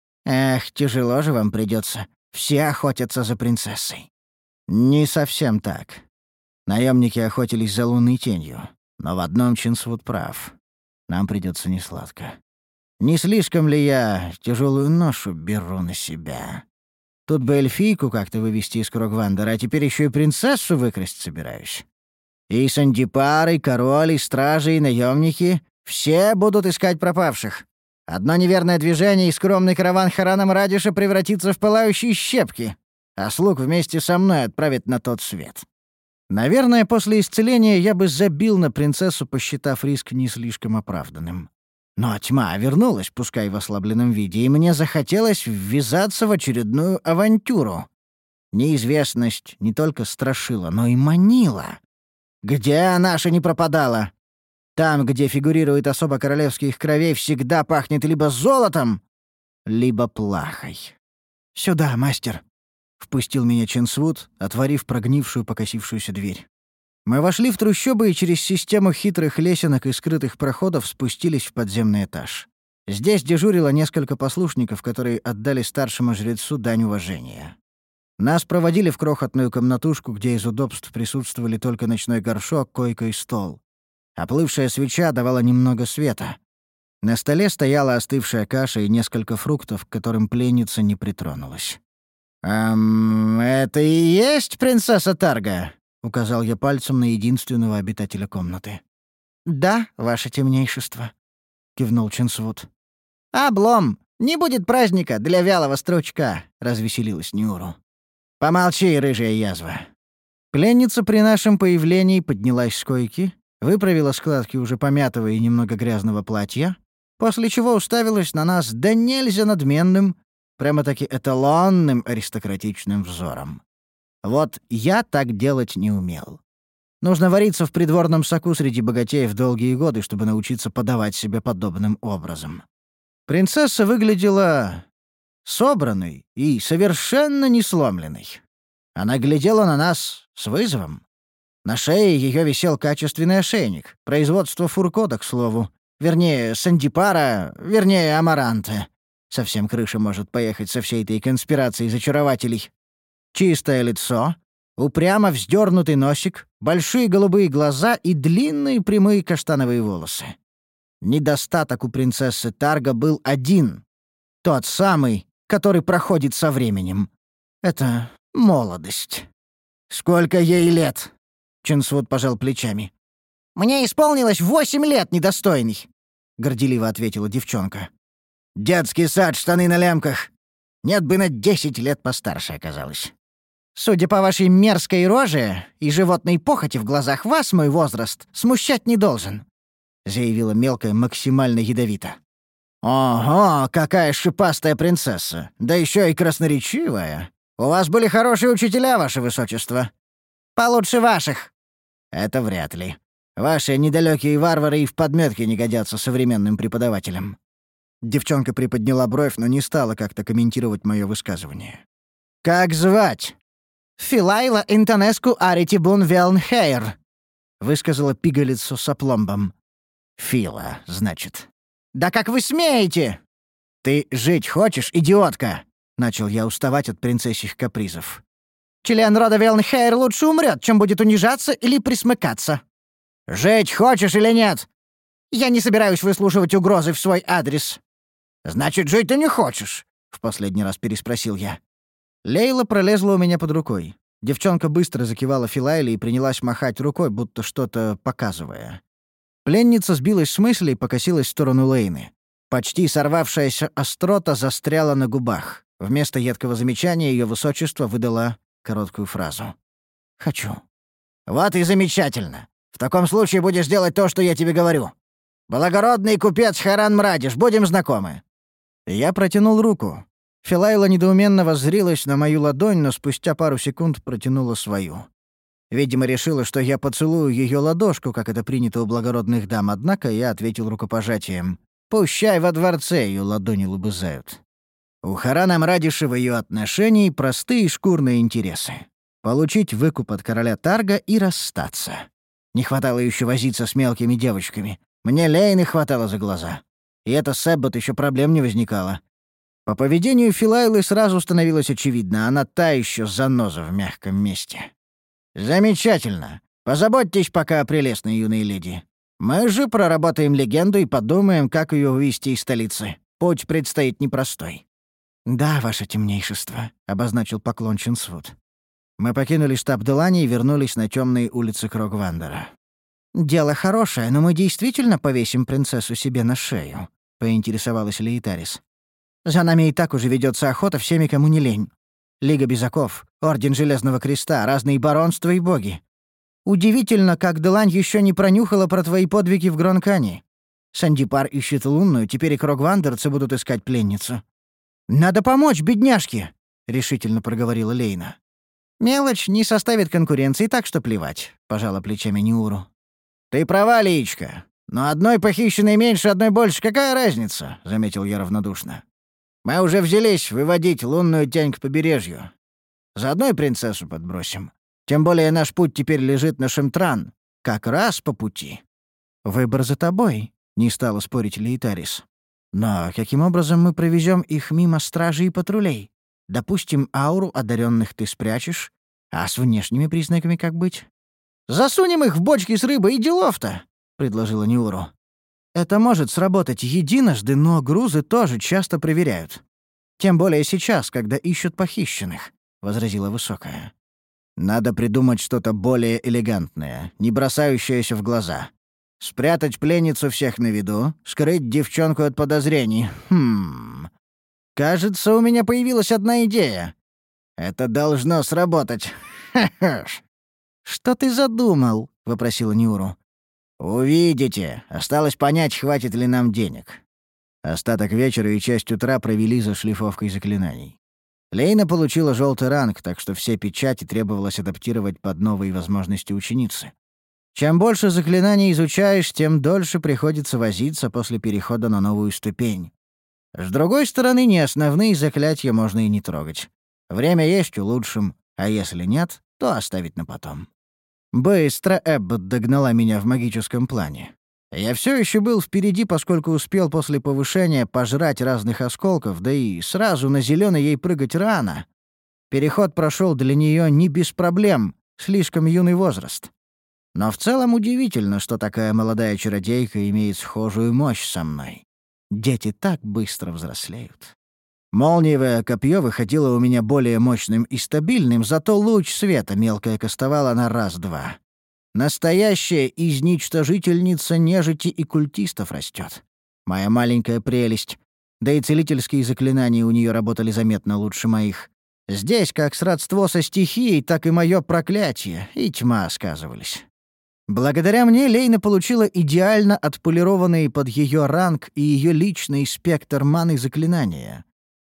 Эх, тяжело же вам придется. Все охотятся за принцессой». «Не совсем так. Наемники охотились за лунной тенью. Но в одном Чинсвуд прав. Нам придется несладко. Не слишком ли я тяжелую ношу беру на себя? Тут бы эльфийку как-то вывести из Крогвандера, а теперь еще и принцессу выкрасть собираюсь. И Сандипар, и король, и стражи, и наемники — все будут искать пропавших. Одно неверное движение, и скромный караван Харана Мрадиша превратится в пылающие щепки, а слуг вместе со мной отправит на тот свет. Наверное, после исцеления я бы забил на принцессу, посчитав риск не слишком оправданным. Но тьма вернулась, пускай в ослабленном виде, и мне захотелось ввязаться в очередную авантюру. Неизвестность не только страшила, но и манила. Где наша не пропадала? Там, где фигурирует особо королевских кровей, всегда пахнет либо золотом, либо плахой. «Сюда, мастер», — впустил меня Ченсвуд, отворив прогнившую покосившуюся дверь. Мы вошли в трущобы и через систему хитрых лесенок и скрытых проходов спустились в подземный этаж. Здесь дежурило несколько послушников, которые отдали старшему жрецу дань уважения. Нас проводили в крохотную комнатушку, где из удобств присутствовали только ночной горшок, койка и стол. Оплывшая свеча давала немного света. На столе стояла остывшая каша и несколько фруктов, к которым пленница не притронулась. «Эм, это и есть принцесса Тарга?» — указал я пальцем на единственного обитателя комнаты. «Да, ваше темнейшество», — кивнул Ченсвуд. «Облом! Не будет праздника для вялого стручка!» — развеселилась Нюру. «Помолчи, рыжая язва». Пленница при нашем появлении поднялась с койки, выправила складки уже помятого и немного грязного платья, после чего уставилась на нас да нельзя надменным, прямо-таки эталонным аристократичным взором. Вот я так делать не умел. Нужно вариться в придворном соку среди богатеев долгие годы, чтобы научиться подавать себя подобным образом. Принцесса выглядела собранной и совершенно не сломленной. Она глядела на нас с вызовом. На шее ее висел качественный ошейник, производство Фуркода, к слову. Вернее, Сандипара, вернее, Амаранта. Совсем крыша может поехать со всей этой конспирацией зачарователей. Чистое лицо, упрямо вздернутый носик, большие голубые глаза и длинные прямые каштановые волосы. Недостаток у принцессы Тарга был один. Тот самый, который проходит со временем. Это молодость. «Сколько ей лет?» — Ченсвуд пожал плечами. «Мне исполнилось восемь лет, недостойный», — горделиво ответила девчонка. «Детский сад, штаны на лямках. Нет бы на десять лет постарше оказалось. Судя по вашей мерзкой роже и животной похоти в глазах вас, мой возраст смущать не должен», — заявила мелкая максимально ядовито. «Ого, какая шипастая принцесса! Да еще и красноречивая! У вас были хорошие учителя, ваше высочество!» «Получше ваших!» «Это вряд ли. Ваши недалекие варвары и в подметке не годятся современным преподавателям». Девчонка приподняла бровь, но не стала как-то комментировать мое высказывание. «Как звать?» «Филайла Интонеску Аритибун Велнхейр», — высказала пигалицу с опломбом. «Фила, значит». «Да как вы смеете?» «Ты жить хочешь, идиотка?» — начал я уставать от принцессих капризов. «Член рода Велнхейр лучше умрет, чем будет унижаться или присмыкаться». «Жить хочешь или нет?» «Я не собираюсь выслушивать угрозы в свой адрес». «Значит, жить ты не хочешь?» — в последний раз переспросил я. Лейла пролезла у меня под рукой. Девчонка быстро закивала Филайле и принялась махать рукой, будто что-то показывая. Пленница сбилась с мысли и покосилась в сторону Лейны. Почти сорвавшаяся острота застряла на губах. Вместо едкого замечания ее высочество выдала короткую фразу. «Хочу». «Вот и замечательно. В таком случае будешь делать то, что я тебе говорю. Благородный купец Харан Мрадиш, будем знакомы». Я протянул руку. Филайла недоуменно воззрилась на мою ладонь, но спустя пару секунд протянула свою. Видимо, решила, что я поцелую ее ладошку, как это принято у благородных дам, однако я ответил рукопожатием. Пущай во дворце ее ладони лобызают. У Харана Мрадиша в ее отношении простые шкурные интересы. Получить выкуп от короля Тарга и расстаться. Не хватало еще возиться с мелкими девочками. Мне Лейны хватало за глаза. И это с Эббот еще проблем не возникало. По поведению Филайлы сразу становилось очевидно, она та еще заноза в мягком месте. «Замечательно. Позаботьтесь пока о прелестной юной леди. Мы же проработаем легенду и подумаем, как ее вывести из столицы. Путь предстоит непростой». «Да, ваше темнейшество», — обозначил поклон Ченсвуд. Мы покинули штаб Делани и вернулись на темные улицы Крогвандера. «Дело хорошее, но мы действительно повесим принцессу себе на шею», — поинтересовалась Лейтарис. «За нами и так уже ведется охота всеми, кому не лень. Лига Безаков, Орден Железного Креста, разные баронства и боги. Удивительно, как Делань еще не пронюхала про твои подвиги в Гронкане. Сандипар ищет лунную, теперь и крогвандерцы будут искать пленницу». «Надо помочь, бедняжке!» — решительно проговорила Лейна. «Мелочь не составит конкуренции, так что плевать», — пожала плечами Ниуру. «Ты права, Лиечка. Но одной похищенной меньше, одной больше. Какая разница?» — заметил я равнодушно. «Мы уже взялись выводить лунную тень к побережью. Заодно и принцессу подбросим. Тем более наш путь теперь лежит на Шемтран. Как раз по пути». «Выбор за тобой», — не стала спорить Лейтарис. «Но каким образом мы провезем их мимо стражей и патрулей? Допустим, ауру одаренных ты спрячешь, а с внешними признаками как быть?» «Засунем их в бочки с рыбой и делов-то», — предложила Ниуру. «Это может сработать единожды, но грузы тоже часто проверяют. Тем более сейчас, когда ищут похищенных», — возразила Высокая. «Надо придумать что-то более элегантное, не бросающееся в глаза. Спрятать пленницу всех на виду, скрыть девчонку от подозрений. Хм... Кажется, у меня появилась одна идея. Это должно сработать. Ха-ха!» «Что ты задумал?» — вопросила Ниуру. «Увидите. Осталось понять, хватит ли нам денег». Остаток вечера и часть утра провели за шлифовкой заклинаний. Лейна получила желтый ранг, так что все печати требовалось адаптировать под новые возможности ученицы. Чем больше заклинаний изучаешь, тем дольше приходится возиться после перехода на новую ступень. С другой стороны, не основные заклятия можно и не трогать. Время есть улучшим, а если нет, то оставить на потом. Быстро Эббот догнала меня в магическом плане. Я все еще был впереди, поскольку успел после повышения пожрать разных осколков, да и сразу на зеленый ей прыгать рано. Переход прошел для нее не без проблем, слишком юный возраст. Но в целом удивительно, что такая молодая чародейка имеет схожую мощь со мной. Дети так быстро взрослеют. Молниевое копье выходило у меня более мощным и стабильным, зато луч света мелкое кастовало на раз-два. Настоящая изничтожительница нежити и культистов растет. Моя маленькая прелесть. Да и целительские заклинания у нее работали заметно лучше моих. Здесь как сродство со стихией, так и мое проклятие, и тьма сказывались. Благодаря мне Лейна получила идеально отполированные под ее ранг и ее личный спектр маны заклинания.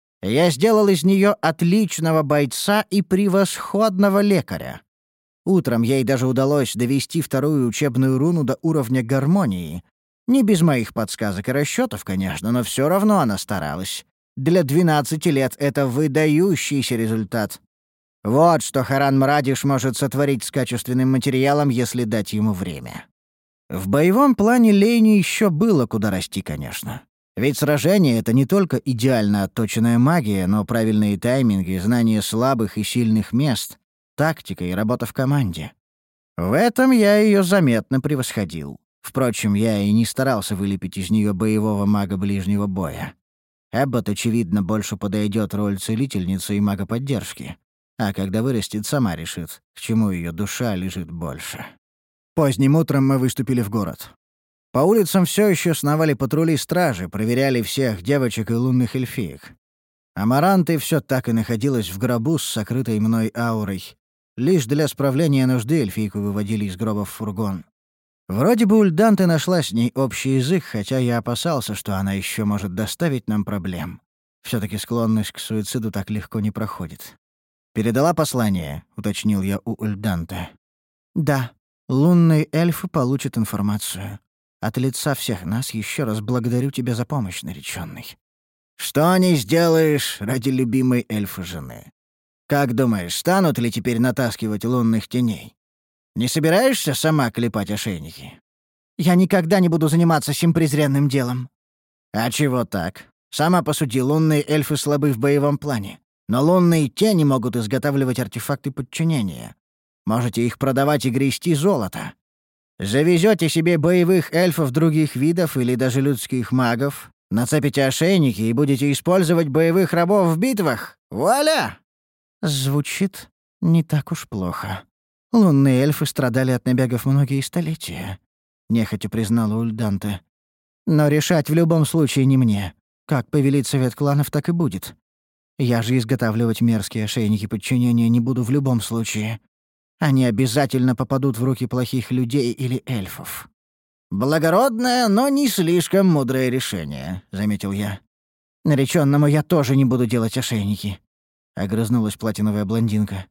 Я сделал из нее отличного бойца и превосходного лекаря. Утром ей даже удалось довести вторую учебную руну до уровня гармонии. Не без моих подсказок и расчетов, конечно, но все равно она старалась. Для двенадцати лет это выдающийся результат. Вот что Харан Мрадиш может сотворить с качественным материалом, если дать ему время. В боевом плане Лейне еще было куда расти, конечно. Ведь сражение — это не только идеально отточенная магия, но правильные тайминги, знание слабых и сильных мест, тактика и работа в команде. В этом я ее заметно превосходил. Впрочем, я и не старался вылепить из нее боевого мага ближнего боя. Эббот, очевидно, больше подойдет роль целительницы и мага поддержки. А когда вырастет, сама решит, к чему ее душа лежит больше. Поздним утром мы выступили в город. По улицам все еще сновали патрули стражи, проверяли всех девочек и лунных эльфиек. Амаранты все так и находилась в гробу с сокрытой мной аурой. Лишь для справления нужды эльфийку выводили из гроба в фургон. Вроде бы у Льданты нашла с ней общий язык, хотя я опасался, что она еще может доставить нам проблем. Все-таки склонность к суициду так легко не проходит. «Передала послание», — уточнил я у Ульданте. «Да, лунные эльфы получат информацию. От лица всех нас еще раз благодарю тебя за помощь, нареченный». «Что не сделаешь ради любимой эльфы-жены? Как думаешь, станут ли теперь натаскивать лунных теней? Не собираешься сама клепать ошейники?» «Я никогда не буду заниматься сим презренным делом». «А чего так? Сама посуди, лунные эльфы слабы в боевом плане. Но лунные тени могут изготавливать артефакты подчинения. Можете их продавать и грести золото. Завезете себе боевых эльфов других видов или даже людских магов, нацепите ошейники и будете использовать боевых рабов в битвах. Вуаля!» «Звучит «Не так уж плохо. Лунные эльфы страдали от набегов многие столетия», — нехотя признала Ульданте. «Но решать в любом случае не мне. Как повелит совет кланов, так и будет. Я же изготавливать мерзкие ошейники подчинения не буду в любом случае. Они обязательно попадут в руки плохих людей или эльфов». «Благородное, но не слишком мудрое решение», — заметил я. «Наречённому я тоже не буду делать ошейники», — огрызнулась платиновая блондинка.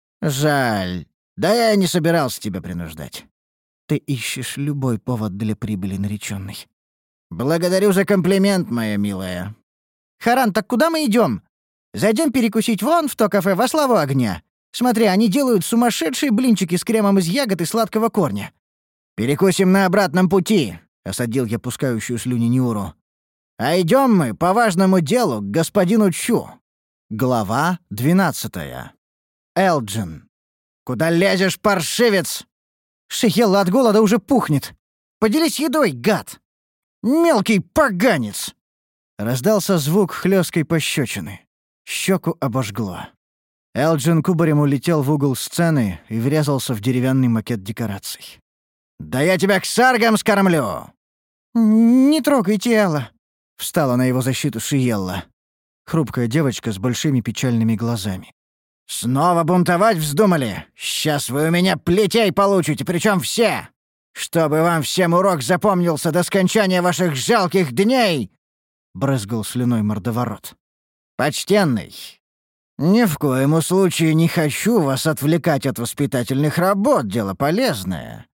«Жаль. Да я не собирался тебя принуждать». «Ты ищешь любой повод для прибыли, наречённый». «Благодарю за комплимент, моя милая». «Харан, так куда мы идём? Зайдём перекусить вон в то кафе во славу огня. Смотри, они делают сумасшедшие блинчики с кремом из ягод и сладкого корня». «Перекусим на обратном пути», — осадил я пускающую слюни Ниуру. «А идём мы по важному делу к господину Чу». Глава двенадцатая. Элджин. «Куда лезешь, паршивец?» «Шихелла от голода уже пухнет. Поделись едой, гад! Мелкий поганец!» Раздался звук хлёсткой пощёчины. Щеку обожгло. Элджин кубарем улетел в угол сцены и врезался в деревянный макет декораций. «Да я тебя к саргам скормлю!» «Не трогайте Элла!» — встала на его защиту Шиелла. Хрупкая девочка с большими печальными глазами. «Снова бунтовать вздумали? Сейчас вы у меня плетей получите, причем все! Чтобы вам всем урок запомнился до скончания ваших жалких дней!» — брызгал слюной мордоворот. «Почтенный, ни в коем случае не хочу вас отвлекать от воспитательных работ, дело полезное.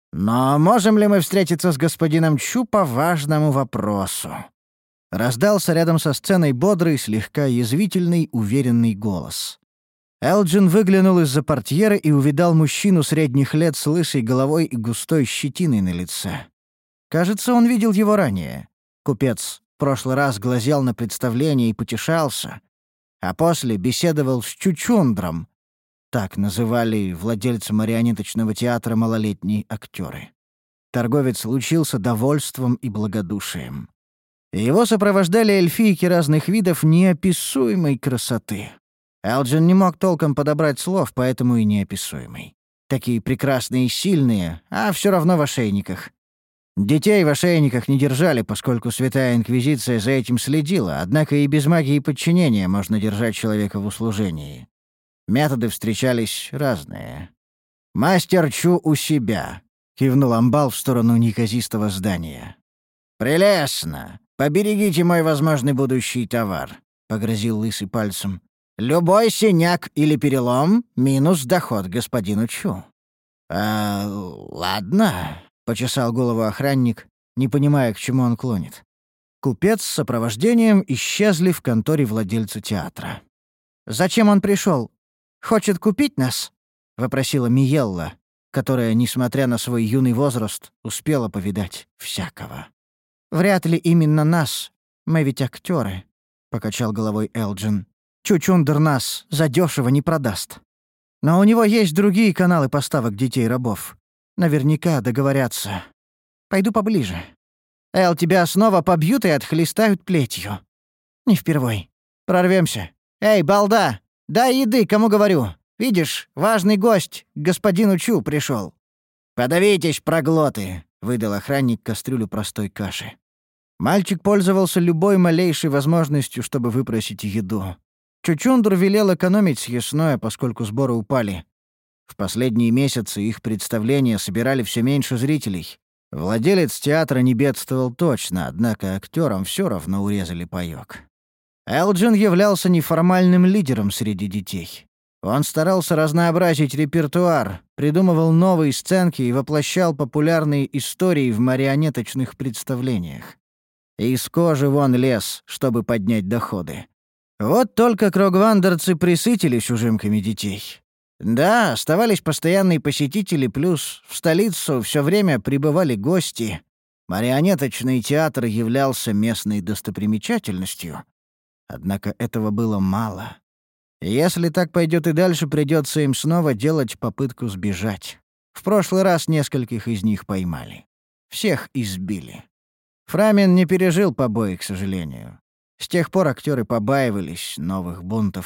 Но можем ли мы встретиться с господином Чу по важному вопросу?» Раздался рядом со сценой бодрый, слегка язвительный, уверенный голос. Элджин выглянул из-за портьеры и увидал мужчину средних лет с лысой головой и густой щетиной на лице. Кажется, он видел его ранее. Купец в прошлый раз глазел на представление и потешался, а после беседовал с Чучундром. Так называли владельца марионеточного театра малолетние актеры. Торговец лучился довольством и благодушием. Его сопровождали эльфийки разных видов неописуемой красоты. Элджин не мог толком подобрать слов, поэтому и неописуемый. Такие прекрасные и сильные, а все равно в ошейниках. Детей в ошейниках не держали, поскольку Святая Инквизиция за этим следила, однако и без магии подчинения можно держать человека в услужении. Методы встречались разные. «Мастер Чу у себя», — кивнул амбал в сторону неказистого здания. «Прелестно! Поберегите мой возможный будущий товар», — погрозил лысый пальцем. «Любой синяк или перелом — минус доход господину Чу». «А, ладно», — почесал голову охранник, не понимая, к чему он клонит. Купец с сопровождением исчезли в конторе владельца театра. «Зачем он пришел? Хочет купить нас?» — вопросила Миелла, которая, несмотря на свой юный возраст, успела повидать всякого. «Вряд ли именно нас. Мы ведь актеры», — покачал головой Элджин. «Чучундер нас задешево не продаст. Но у него есть другие каналы поставок детей-рабов. Наверняка договорятся. Пойду поближе. Эл, тебя снова побьют и отхлестают плетью. Не впервой. Прорвемся. Эй, балда, дай еды, кому говорю. Видишь, важный гость, к господину Чу пришел. «Подавитесь, проглоты!» — выдал охранник кастрюлю простой каши. Мальчик пользовался любой малейшей возможностью, чтобы выпросить еду. Чучундр велел экономить съестное, поскольку сборы упали. В последние месяцы их представления собирали все меньше зрителей. Владелец театра не бедствовал точно, однако актерам все равно урезали паёк. Элджин являлся неформальным лидером среди детей. Он старался разнообразить репертуар, придумывал новые сценки и воплощал популярные истории в марионеточных представлениях. Из кожи вон лез, чтобы поднять доходы. Вот только крогвандерцы присытились ужимками детей. Да, оставались постоянные посетители, плюс в столицу все время прибывали гости. Марионеточный театр являлся местной достопримечательностью. Однако этого было мало. Если так пойдет и дальше, придется им снова делать попытку сбежать. В прошлый раз нескольких из них поймали. Всех избили. Фрамин не пережил побои, к сожалению. С тех пор актеры побаивались новых бунтов.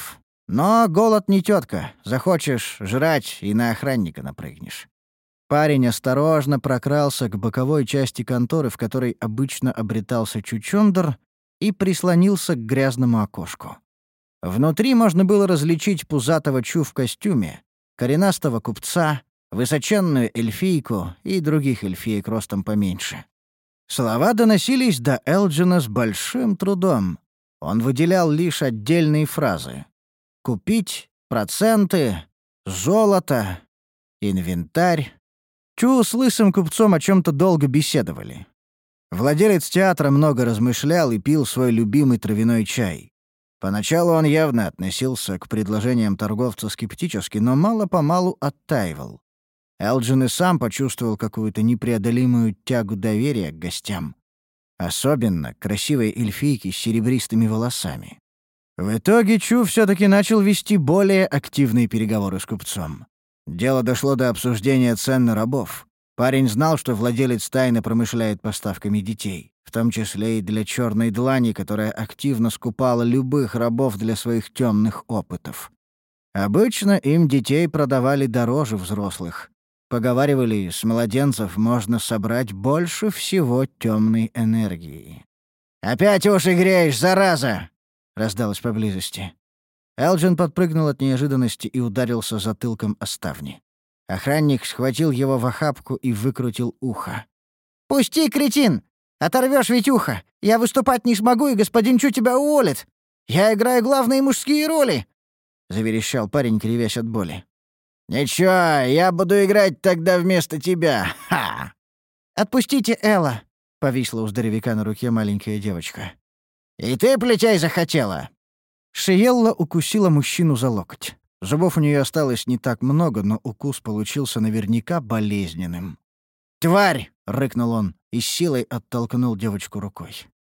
Но голод не тетка. Захочешь жрать — и на охранника напрыгнешь». Парень осторожно прокрался к боковой части конторы, в которой обычно обретался Чучундр, и прислонился к грязному окошку. Внутри можно было различить пузатого Чу в костюме, коренастого купца, высоченную эльфийку и других эльфиек ростом поменьше. Слова доносились до Элджина с большим трудом. Он выделял лишь отдельные фразы. «Купить», «проценты», «золото», «инвентарь». Чу с лысым купцом о чем-то долго беседовали. Владелец театра много размышлял и пил свой любимый травяной чай. Поначалу он явно относился к предложениям торговца скептически, но мало-помалу оттаивал. Элджин и сам почувствовал какую-то непреодолимую тягу доверия к гостям. Особенно к красивой эльфийке с серебристыми волосами. В итоге Чу все-таки начал вести более активные переговоры с купцом. Дело дошло до обсуждения цен на рабов. Парень знал, что владелец тайно промышляет поставками детей, в том числе и для черной длани, которая активно скупала любых рабов для своих темных опытов. Обычно им детей продавали дороже взрослых. Поговаривали, с младенцев можно собрать больше всего темной энергии. «Опять уши греешь, зараза!» — раздалось поблизости. Элджин подпрыгнул от неожиданности и ударился затылком о ставни. Охранник схватил его в охапку и выкрутил ухо. «Пусти, кретин! Оторвешь ведь ухо! Я выступать не смогу, и господин Чу тебя уволит! Я играю главные мужские роли!» — заверещал парень, кривясь от боли. «Ничего, я буду играть тогда вместо тебя! Ха!» «Отпустите Элла!» — повисла у здоровяка на руке маленькая девочка. «И ты плетей захотела?» Шиелла укусила мужчину за локоть. Зубов у нее осталось не так много, но укус получился наверняка болезненным. «Тварь!» — рыкнул он и с силой оттолкнул девочку рукой.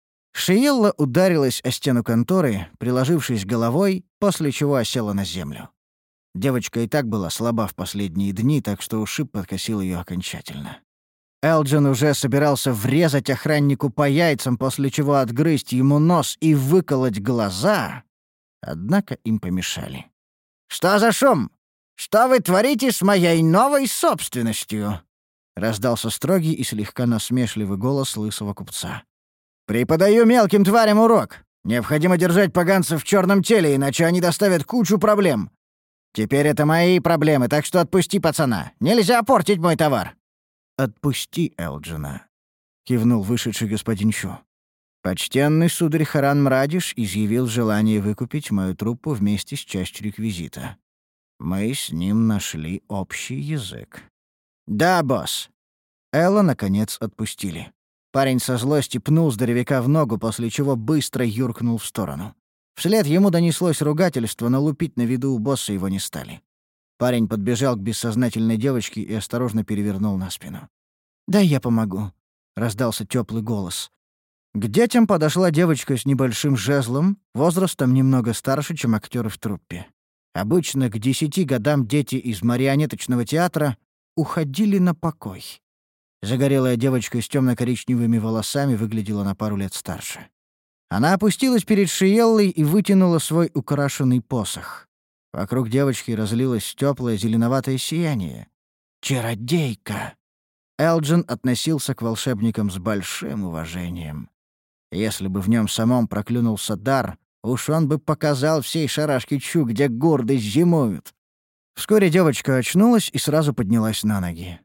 Шиелла ударилась о стену конторы, приложившись головой, после чего осела на землю. Девочка и так была слаба в последние дни, так что ушиб подкосил ее окончательно. Элджин уже собирался врезать охраннику по яйцам, после чего отгрызть ему нос и выколоть глаза, однако им помешали. «Что за шум? Что вы творите с моей новой собственностью?» — раздался строгий и слегка насмешливый голос лысого купца. «Преподаю мелким тварям урок. Необходимо держать поганцев в черном теле, иначе они доставят кучу проблем. Теперь это мои проблемы, так что отпусти пацана. Нельзя портить мой товар». «Отпусти Элджина», — кивнул вышедший господин Чу. «Почтенный сударь Харан Мрадиш изъявил желание выкупить мою труппу вместе с частью реквизита. Мы с ним нашли общий язык». «Да, босс». Элла, наконец, отпустили. Парень со злости пнул здоровяка в ногу, после чего быстро юркнул в сторону. Вслед ему донеслось ругательство, но лупить на виду у босса его не стали. Парень подбежал к бессознательной девочке и осторожно перевернул на спину. «Дай я помогу», — раздался теплый голос. К детям подошла девочка с небольшим жезлом, возрастом немного старше, чем актеры в труппе. Обычно к десяти годам дети из марионеточного театра уходили на покой. Загорелая девочка с темно-коричневыми волосами выглядела на пару лет старше. Она опустилась перед Шиеллой и вытянула свой украшенный посох. Вокруг девочки разлилось теплое зеленоватое сияние. «Чародейка!» Элджин относился к волшебникам с большим уважением. Если бы в нем самом проклюнулся дар, уж он бы показал всей шарашке Чу, где гордость зимуют. Вскоре девочка очнулась и сразу поднялась на ноги.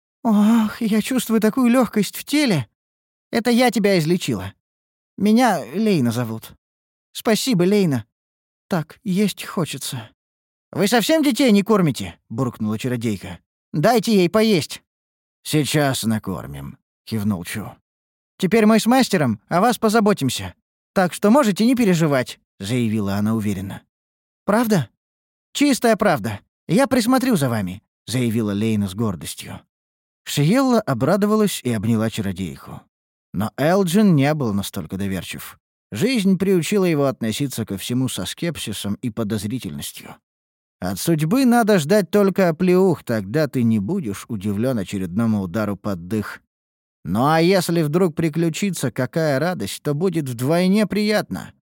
«Ох, я чувствую такую легкость в теле. Это я тебя излечила. Меня Лейна зовут. Спасибо, Лейна. Так, есть хочется». «Вы совсем детей не кормите?» — буркнула чародейка. «Дайте ей поесть». «Сейчас накормим», — кивнул Чу. «Теперь мы с мастером о вас позаботимся. Так что можете не переживать», — заявила она уверенно. «Правда?» «Чистая правда. Я присмотрю за вами», — заявила Лейна с гордостью. Шиелла обрадовалась и обняла чародейку. Но Элджин не был настолько доверчив. Жизнь приучила его относиться ко всему со скепсисом и подозрительностью. От судьбы надо ждать только оплеух, тогда ты не будешь удивлен очередному удару под дых. Ну а если вдруг приключится какая радость, то будет вдвойне приятно.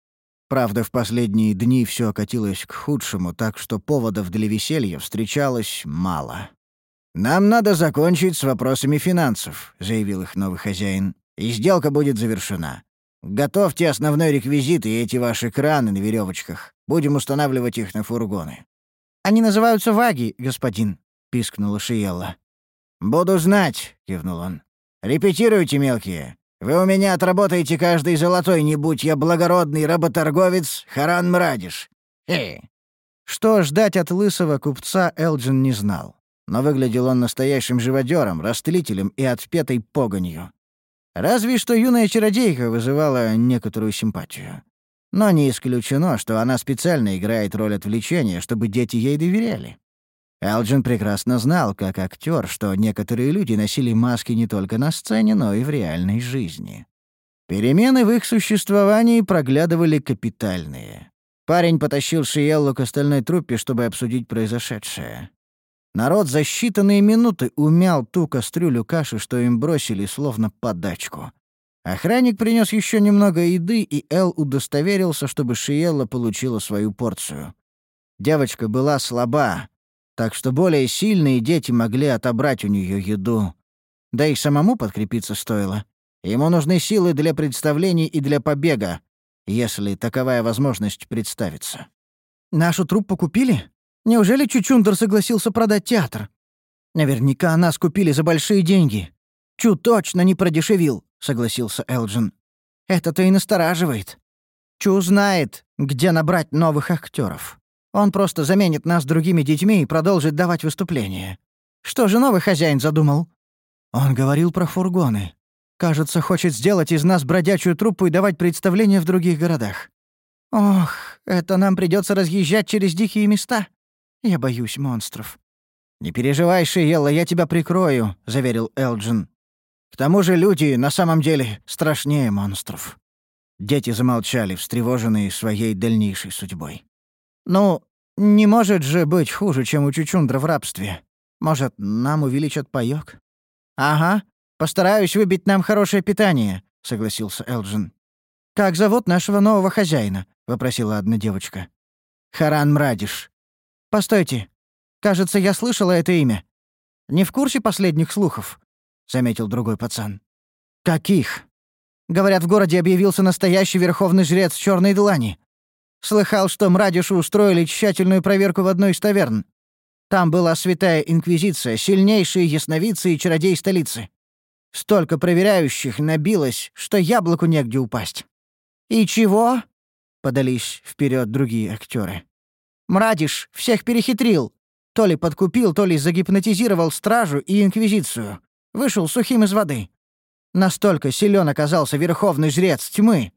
Правда, в последние дни все катилось к худшему, так что поводов для веселья встречалось мало. «Нам надо закончить с вопросами финансов», — заявил их новый хозяин. «И сделка будет завершена. Готовьте основной реквизит и эти ваши краны на веревочках. Будем устанавливать их на фургоны». «Они называются ваги, господин», — пискнула Шиелла. «Буду знать», — кивнул он. «Репетируйте, мелкие. Вы у меня отработаете каждый золотой, не будь я благородный работорговец Харан Мрадиш. Хе!» Что ждать от лысого купца Элджин не знал. Но выглядел он настоящим живодером, растлителем и отпетой погонью. Разве что юная чародейка вызывала некоторую симпатию. Но не исключено, что она специально играет роль отвлечения, чтобы дети ей доверяли. Элджин прекрасно знал, как актер, что некоторые люди носили маски не только на сцене, но и в реальной жизни. Перемены в их существовании проглядывали капитальные. Парень потащил Шиеллу к остальной труппе, чтобы обсудить произошедшее. Народ за считанные минуты умял ту кастрюлю каши, что им бросили, словно подачку. Охранник принес еще немного еды, и Эл удостоверился, чтобы Шиелла получила свою порцию. Девочка была слаба, так что более сильные дети могли отобрать у нее еду. Да и самому подкрепиться стоило. Ему нужны силы для представлений и для побега, если таковая возможность представится. «Нашу труппу купили? Неужели Чучундер согласился продать театр? Наверняка нас купили за большие деньги. Чу точно не продешевил», — согласился Элджин. «Это-то и настораживает. Чу знает, где набрать новых актеров. Он просто заменит нас другими детьми и продолжит давать выступления. Что же новый хозяин задумал?» Он говорил про фургоны. Кажется, хочет сделать из нас бродячую труппу и давать представления в других городах. Ох, это нам придется разъезжать через дикие места. Я боюсь монстров. «Не переживай, Шиелла, я тебя прикрою», — заверил Элджин. «К тому же люди на самом деле страшнее монстров». Дети замолчали, встревоженные своей дальнейшей судьбой. «Ну, не может же быть хуже, чем у Чучундра в рабстве. Может, нам увеличат паёк?» «Ага, постараюсь выбить нам хорошее питание», — согласился Элджин. «Как зовут нашего нового хозяина?» — вопросила одна девочка. «Харан Мрадиш». «Постойте. Кажется, я слышала это имя. Не в курсе последних слухов?» — заметил другой пацан. «Каких?» «Говорят, в городе объявился настоящий верховный жрец Чёрной Длани. Слыхал, что Мрадишу устроили тщательную проверку в одной из таверн. Там была святая инквизиция, сильнейшие ясновидцы и чародеи столицы. Столько проверяющих набилось, что яблоку негде упасть». «И чего?» — подались вперед другие актеры. «Мрадиш всех перехитрил. То ли подкупил, то ли загипнотизировал стражу и инквизицию. Вышел сухим из воды. Настолько силен оказался верховный жрец тьмы.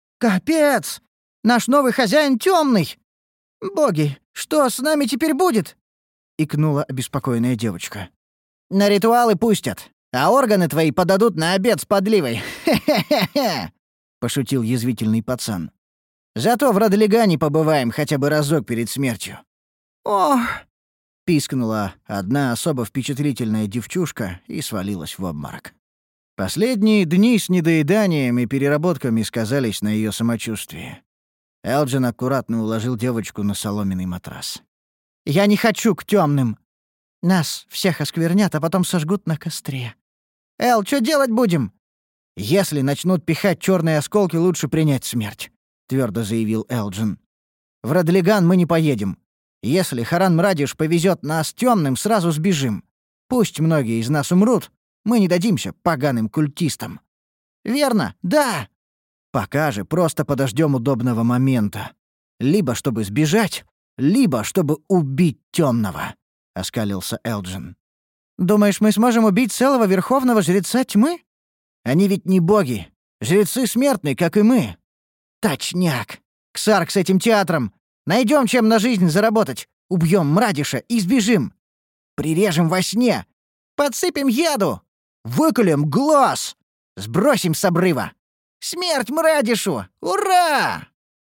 Капец! Наш новый хозяин темный! Боги, что с нами теперь будет?» — икнула обеспокоенная девочка. «На ритуалы пустят, а органы твои подадут на обед с подливой. Хе-хе-хе-хе!» — пошутил язвительный пацан. «Зато в Родлигане побываем хотя бы разок перед смертью». «Ох!» — пискнула одна особо впечатлительная девчушка и свалилась в обморок. Последние дни с недоеданием и переработками сказались на ее самочувствии. Элджин аккуратно уложил девочку на соломенный матрас. «Я не хочу к темным. Нас всех осквернят, а потом сожгут на костре. Эл, что делать будем?» «Если начнут пихать черные осколки, лучше принять смерть», — твердо заявил Элджин. «В Родлиган мы не поедем. Если Харан Мрадиш повезет нас темным, сразу сбежим. Пусть многие из нас умрут, мы не дадимся поганым культистам». «Верно, да!» «Пока же просто подождем удобного момента. Либо чтобы сбежать, либо чтобы убить темного», — оскалился Элджин. «Думаешь, мы сможем убить целого верховного жреца тьмы? Они ведь не боги. Жрецы смертны, как и мы». «Точняк! Ксарк с этим театром! Найдем чем на жизнь заработать! Убьем Мрадиша и сбежим! Прирежем во сне! Подсыпем яду! Выколем глаз! Сбросим с обрыва! Смерть Мрадишу! Ура!»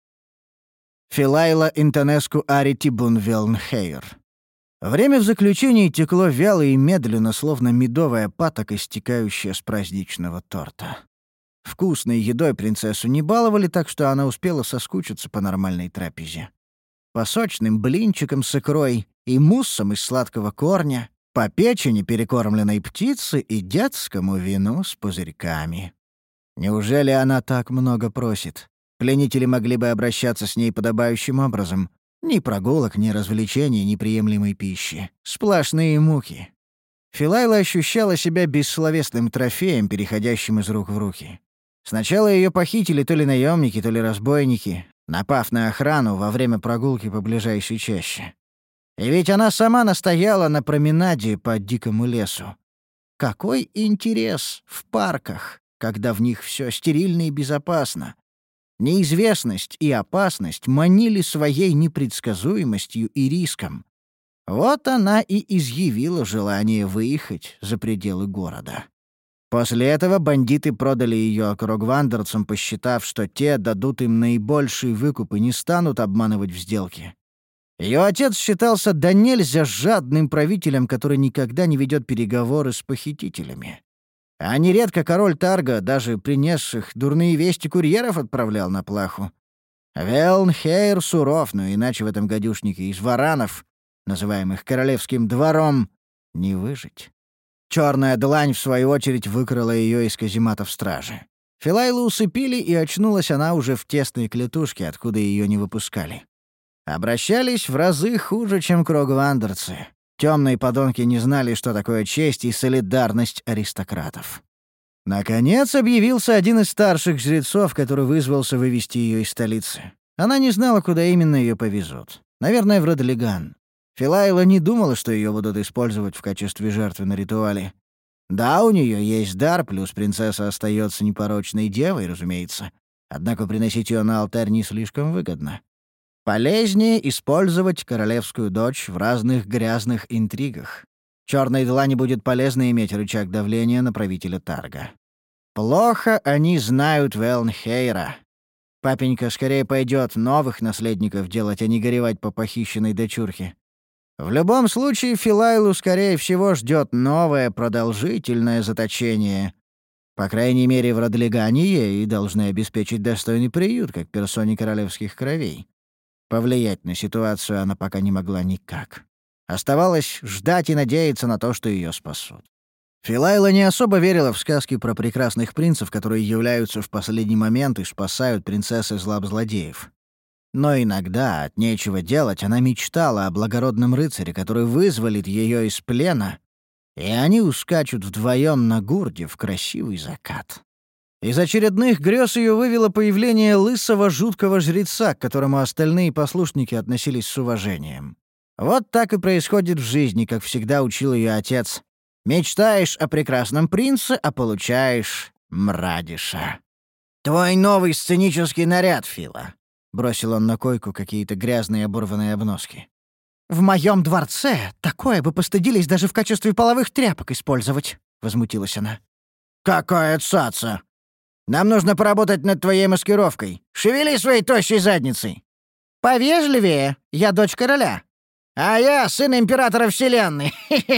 Филайла Интонеску Ари Тибун Велнхейр. Время в заключении текло вяло и медленно, словно медовая патока, истекающая с праздничного торта. Вкусной едой принцессу не баловали, так что она успела соскучиться по нормальной трапезе. По сочным блинчикам с икрой и муссам из сладкого корня, по печени перекормленной птицы и детскому вину с пузырьками. Неужели она так много просит? Пленители могли бы обращаться с ней подобающим образом. Ни прогулок, ни развлечений, ни приемлемой пищи. Сплошные муки. Филайла ощущала себя бессловесным трофеем, переходящим из рук в руки. Сначала ее похитили то ли наемники, то ли разбойники, напав на охрану во время прогулки по ближайшей чаще. И ведь она сама настояла на променаде по дикому лесу. Какой интерес в парках, когда в них все стерильно и безопасно. Неизвестность и опасность манили своей непредсказуемостью и риском. Вот она и изъявила желание выехать за пределы города. После этого бандиты продали ее крогвандерцам, посчитав, что те дадут им наибольший выкуп и не станут обманывать в сделке. Ее отец считался да нельзя жадным правителем, который никогда не ведет переговоры с похитителями. А нередко король Тарга даже принесших дурные вести курьеров отправлял на плаху. Велнхейр суров, но иначе в этом гадюшнике из варанов, называемых королевским двором, не выжить. Черная длань, в свою очередь, выкрала ее из казематов стражи. Филайлу усыпили, и очнулась она уже в тесной клетушке, откуда ее не выпускали. Обращались в разы хуже, чем крогвандерцы. Темные подонки не знали, что такое честь и солидарность аристократов. Наконец объявился один из старших жрецов, который вызвался вывести ее из столицы. Она не знала, куда именно ее повезут. Наверное, в Родлиган. Филайла не думала, что ее будут использовать в качестве жертвы на ритуале. Да, у нее есть дар, плюс принцесса остается непорочной девой, разумеется. Однако приносить ее на алтарь не слишком выгодно. Полезнее использовать королевскую дочь в разных грязных интригах. Черной длани будет полезно иметь рычаг давления на правителя Тарга. Плохо они знают Велнхейра. Папенька скорее пойдет новых наследников делать, а не горевать по похищенной дочурке. В любом случае, Филайлу, скорее всего, ждет новое продолжительное заточение. По крайней мере, в Родлигане ей должны обеспечить достойный приют, как персоне королевских кровей. Повлиять на ситуацию она пока не могла никак. Оставалось ждать и надеяться на то, что ее спасут. Филайла не особо верила в сказки про прекрасных принцев, которые являются в последний момент и спасают принцесс из лап злодеев. Но иногда, от нечего делать, она мечтала о благородном рыцаре, который вызволит ее из плена, и они ускачут вдвоем на гурде в красивый закат. Из очередных грез ее вывело появление лысого жуткого жреца, к которому остальные послушники относились с уважением. Вот так и происходит в жизни, как всегда учил ее отец. Мечтаешь о прекрасном принце, а получаешь мрадиша. «Твой новый сценический наряд, Фила», — бросил он на койку какие-то грязные оборванные обноски. «В моем дворце такое бы постыдились даже в качестве половых тряпок использовать», — возмутилась она. «Какая цаца! Нам нужно поработать над твоей маскировкой. Шевели своей тощей задницей!» «Повежливее, я дочь короля». «А я сын императора Вселенной.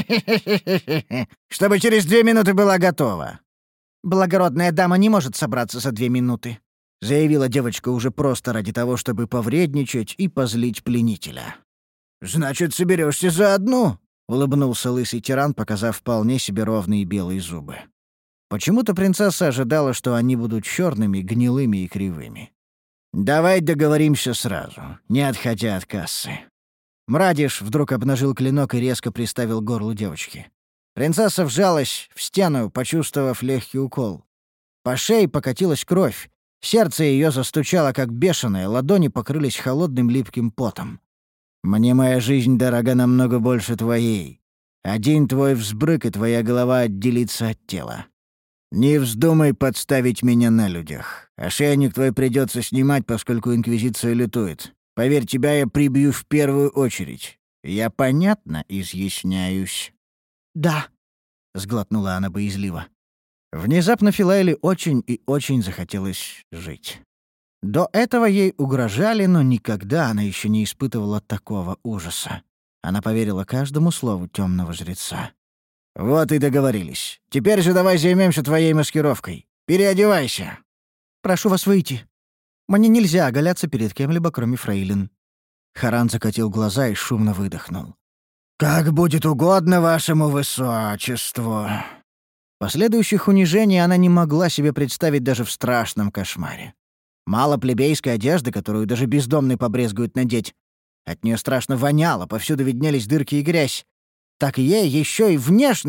Чтобы через две минуты была готова». «Благородная дама не может собраться за две минуты», — заявила девочка уже просто ради того, чтобы повредничать и позлить пленителя. «Значит, соберешься за одну?» — улыбнулся лысый тиран, показав вполне себе ровные белые зубы. Почему-то принцесса ожидала, что они будут черными, гнилыми и кривыми. «Давай договоримся сразу, не отходя от кассы». Мрадиш вдруг обнажил клинок и резко приставил к горлу девочки. Принцесса вжалась в стену, почувствовав легкий укол. По шее покатилась кровь. Сердце ее застучало, как бешеное, ладони покрылись холодным липким потом. «Мне моя жизнь дорога намного больше твоей. Один твой взбрык, и твоя голова отделится от тела. Не вздумай подставить меня на людях. Ошейник твой придется снимать, поскольку Инквизиция лютует. Поверь, тебя я прибью в первую очередь. Я понятно изъясняюсь?» «Да», — сглотнула она боязливо. Внезапно Филайле очень и очень захотелось жить. До этого ей угрожали, но никогда она еще не испытывала такого ужаса. Она поверила каждому слову темного жреца. «Вот и договорились. Теперь же давай займемся твоей маскировкой. Переодевайся». «Прошу вас выйти. Мне нельзя оголяться перед кем-либо, кроме фрейлин». Харан закатил глаза и шумно выдохнул. «Как будет угодно вашему высочеству». Последующих унижений она не могла себе представить даже в страшном кошмаре. Мало плебейской одежды, которую даже бездомный побрезгует надеть. От нее страшно воняло, повсюду виднелись дырки и грязь. Так ей еще и внешне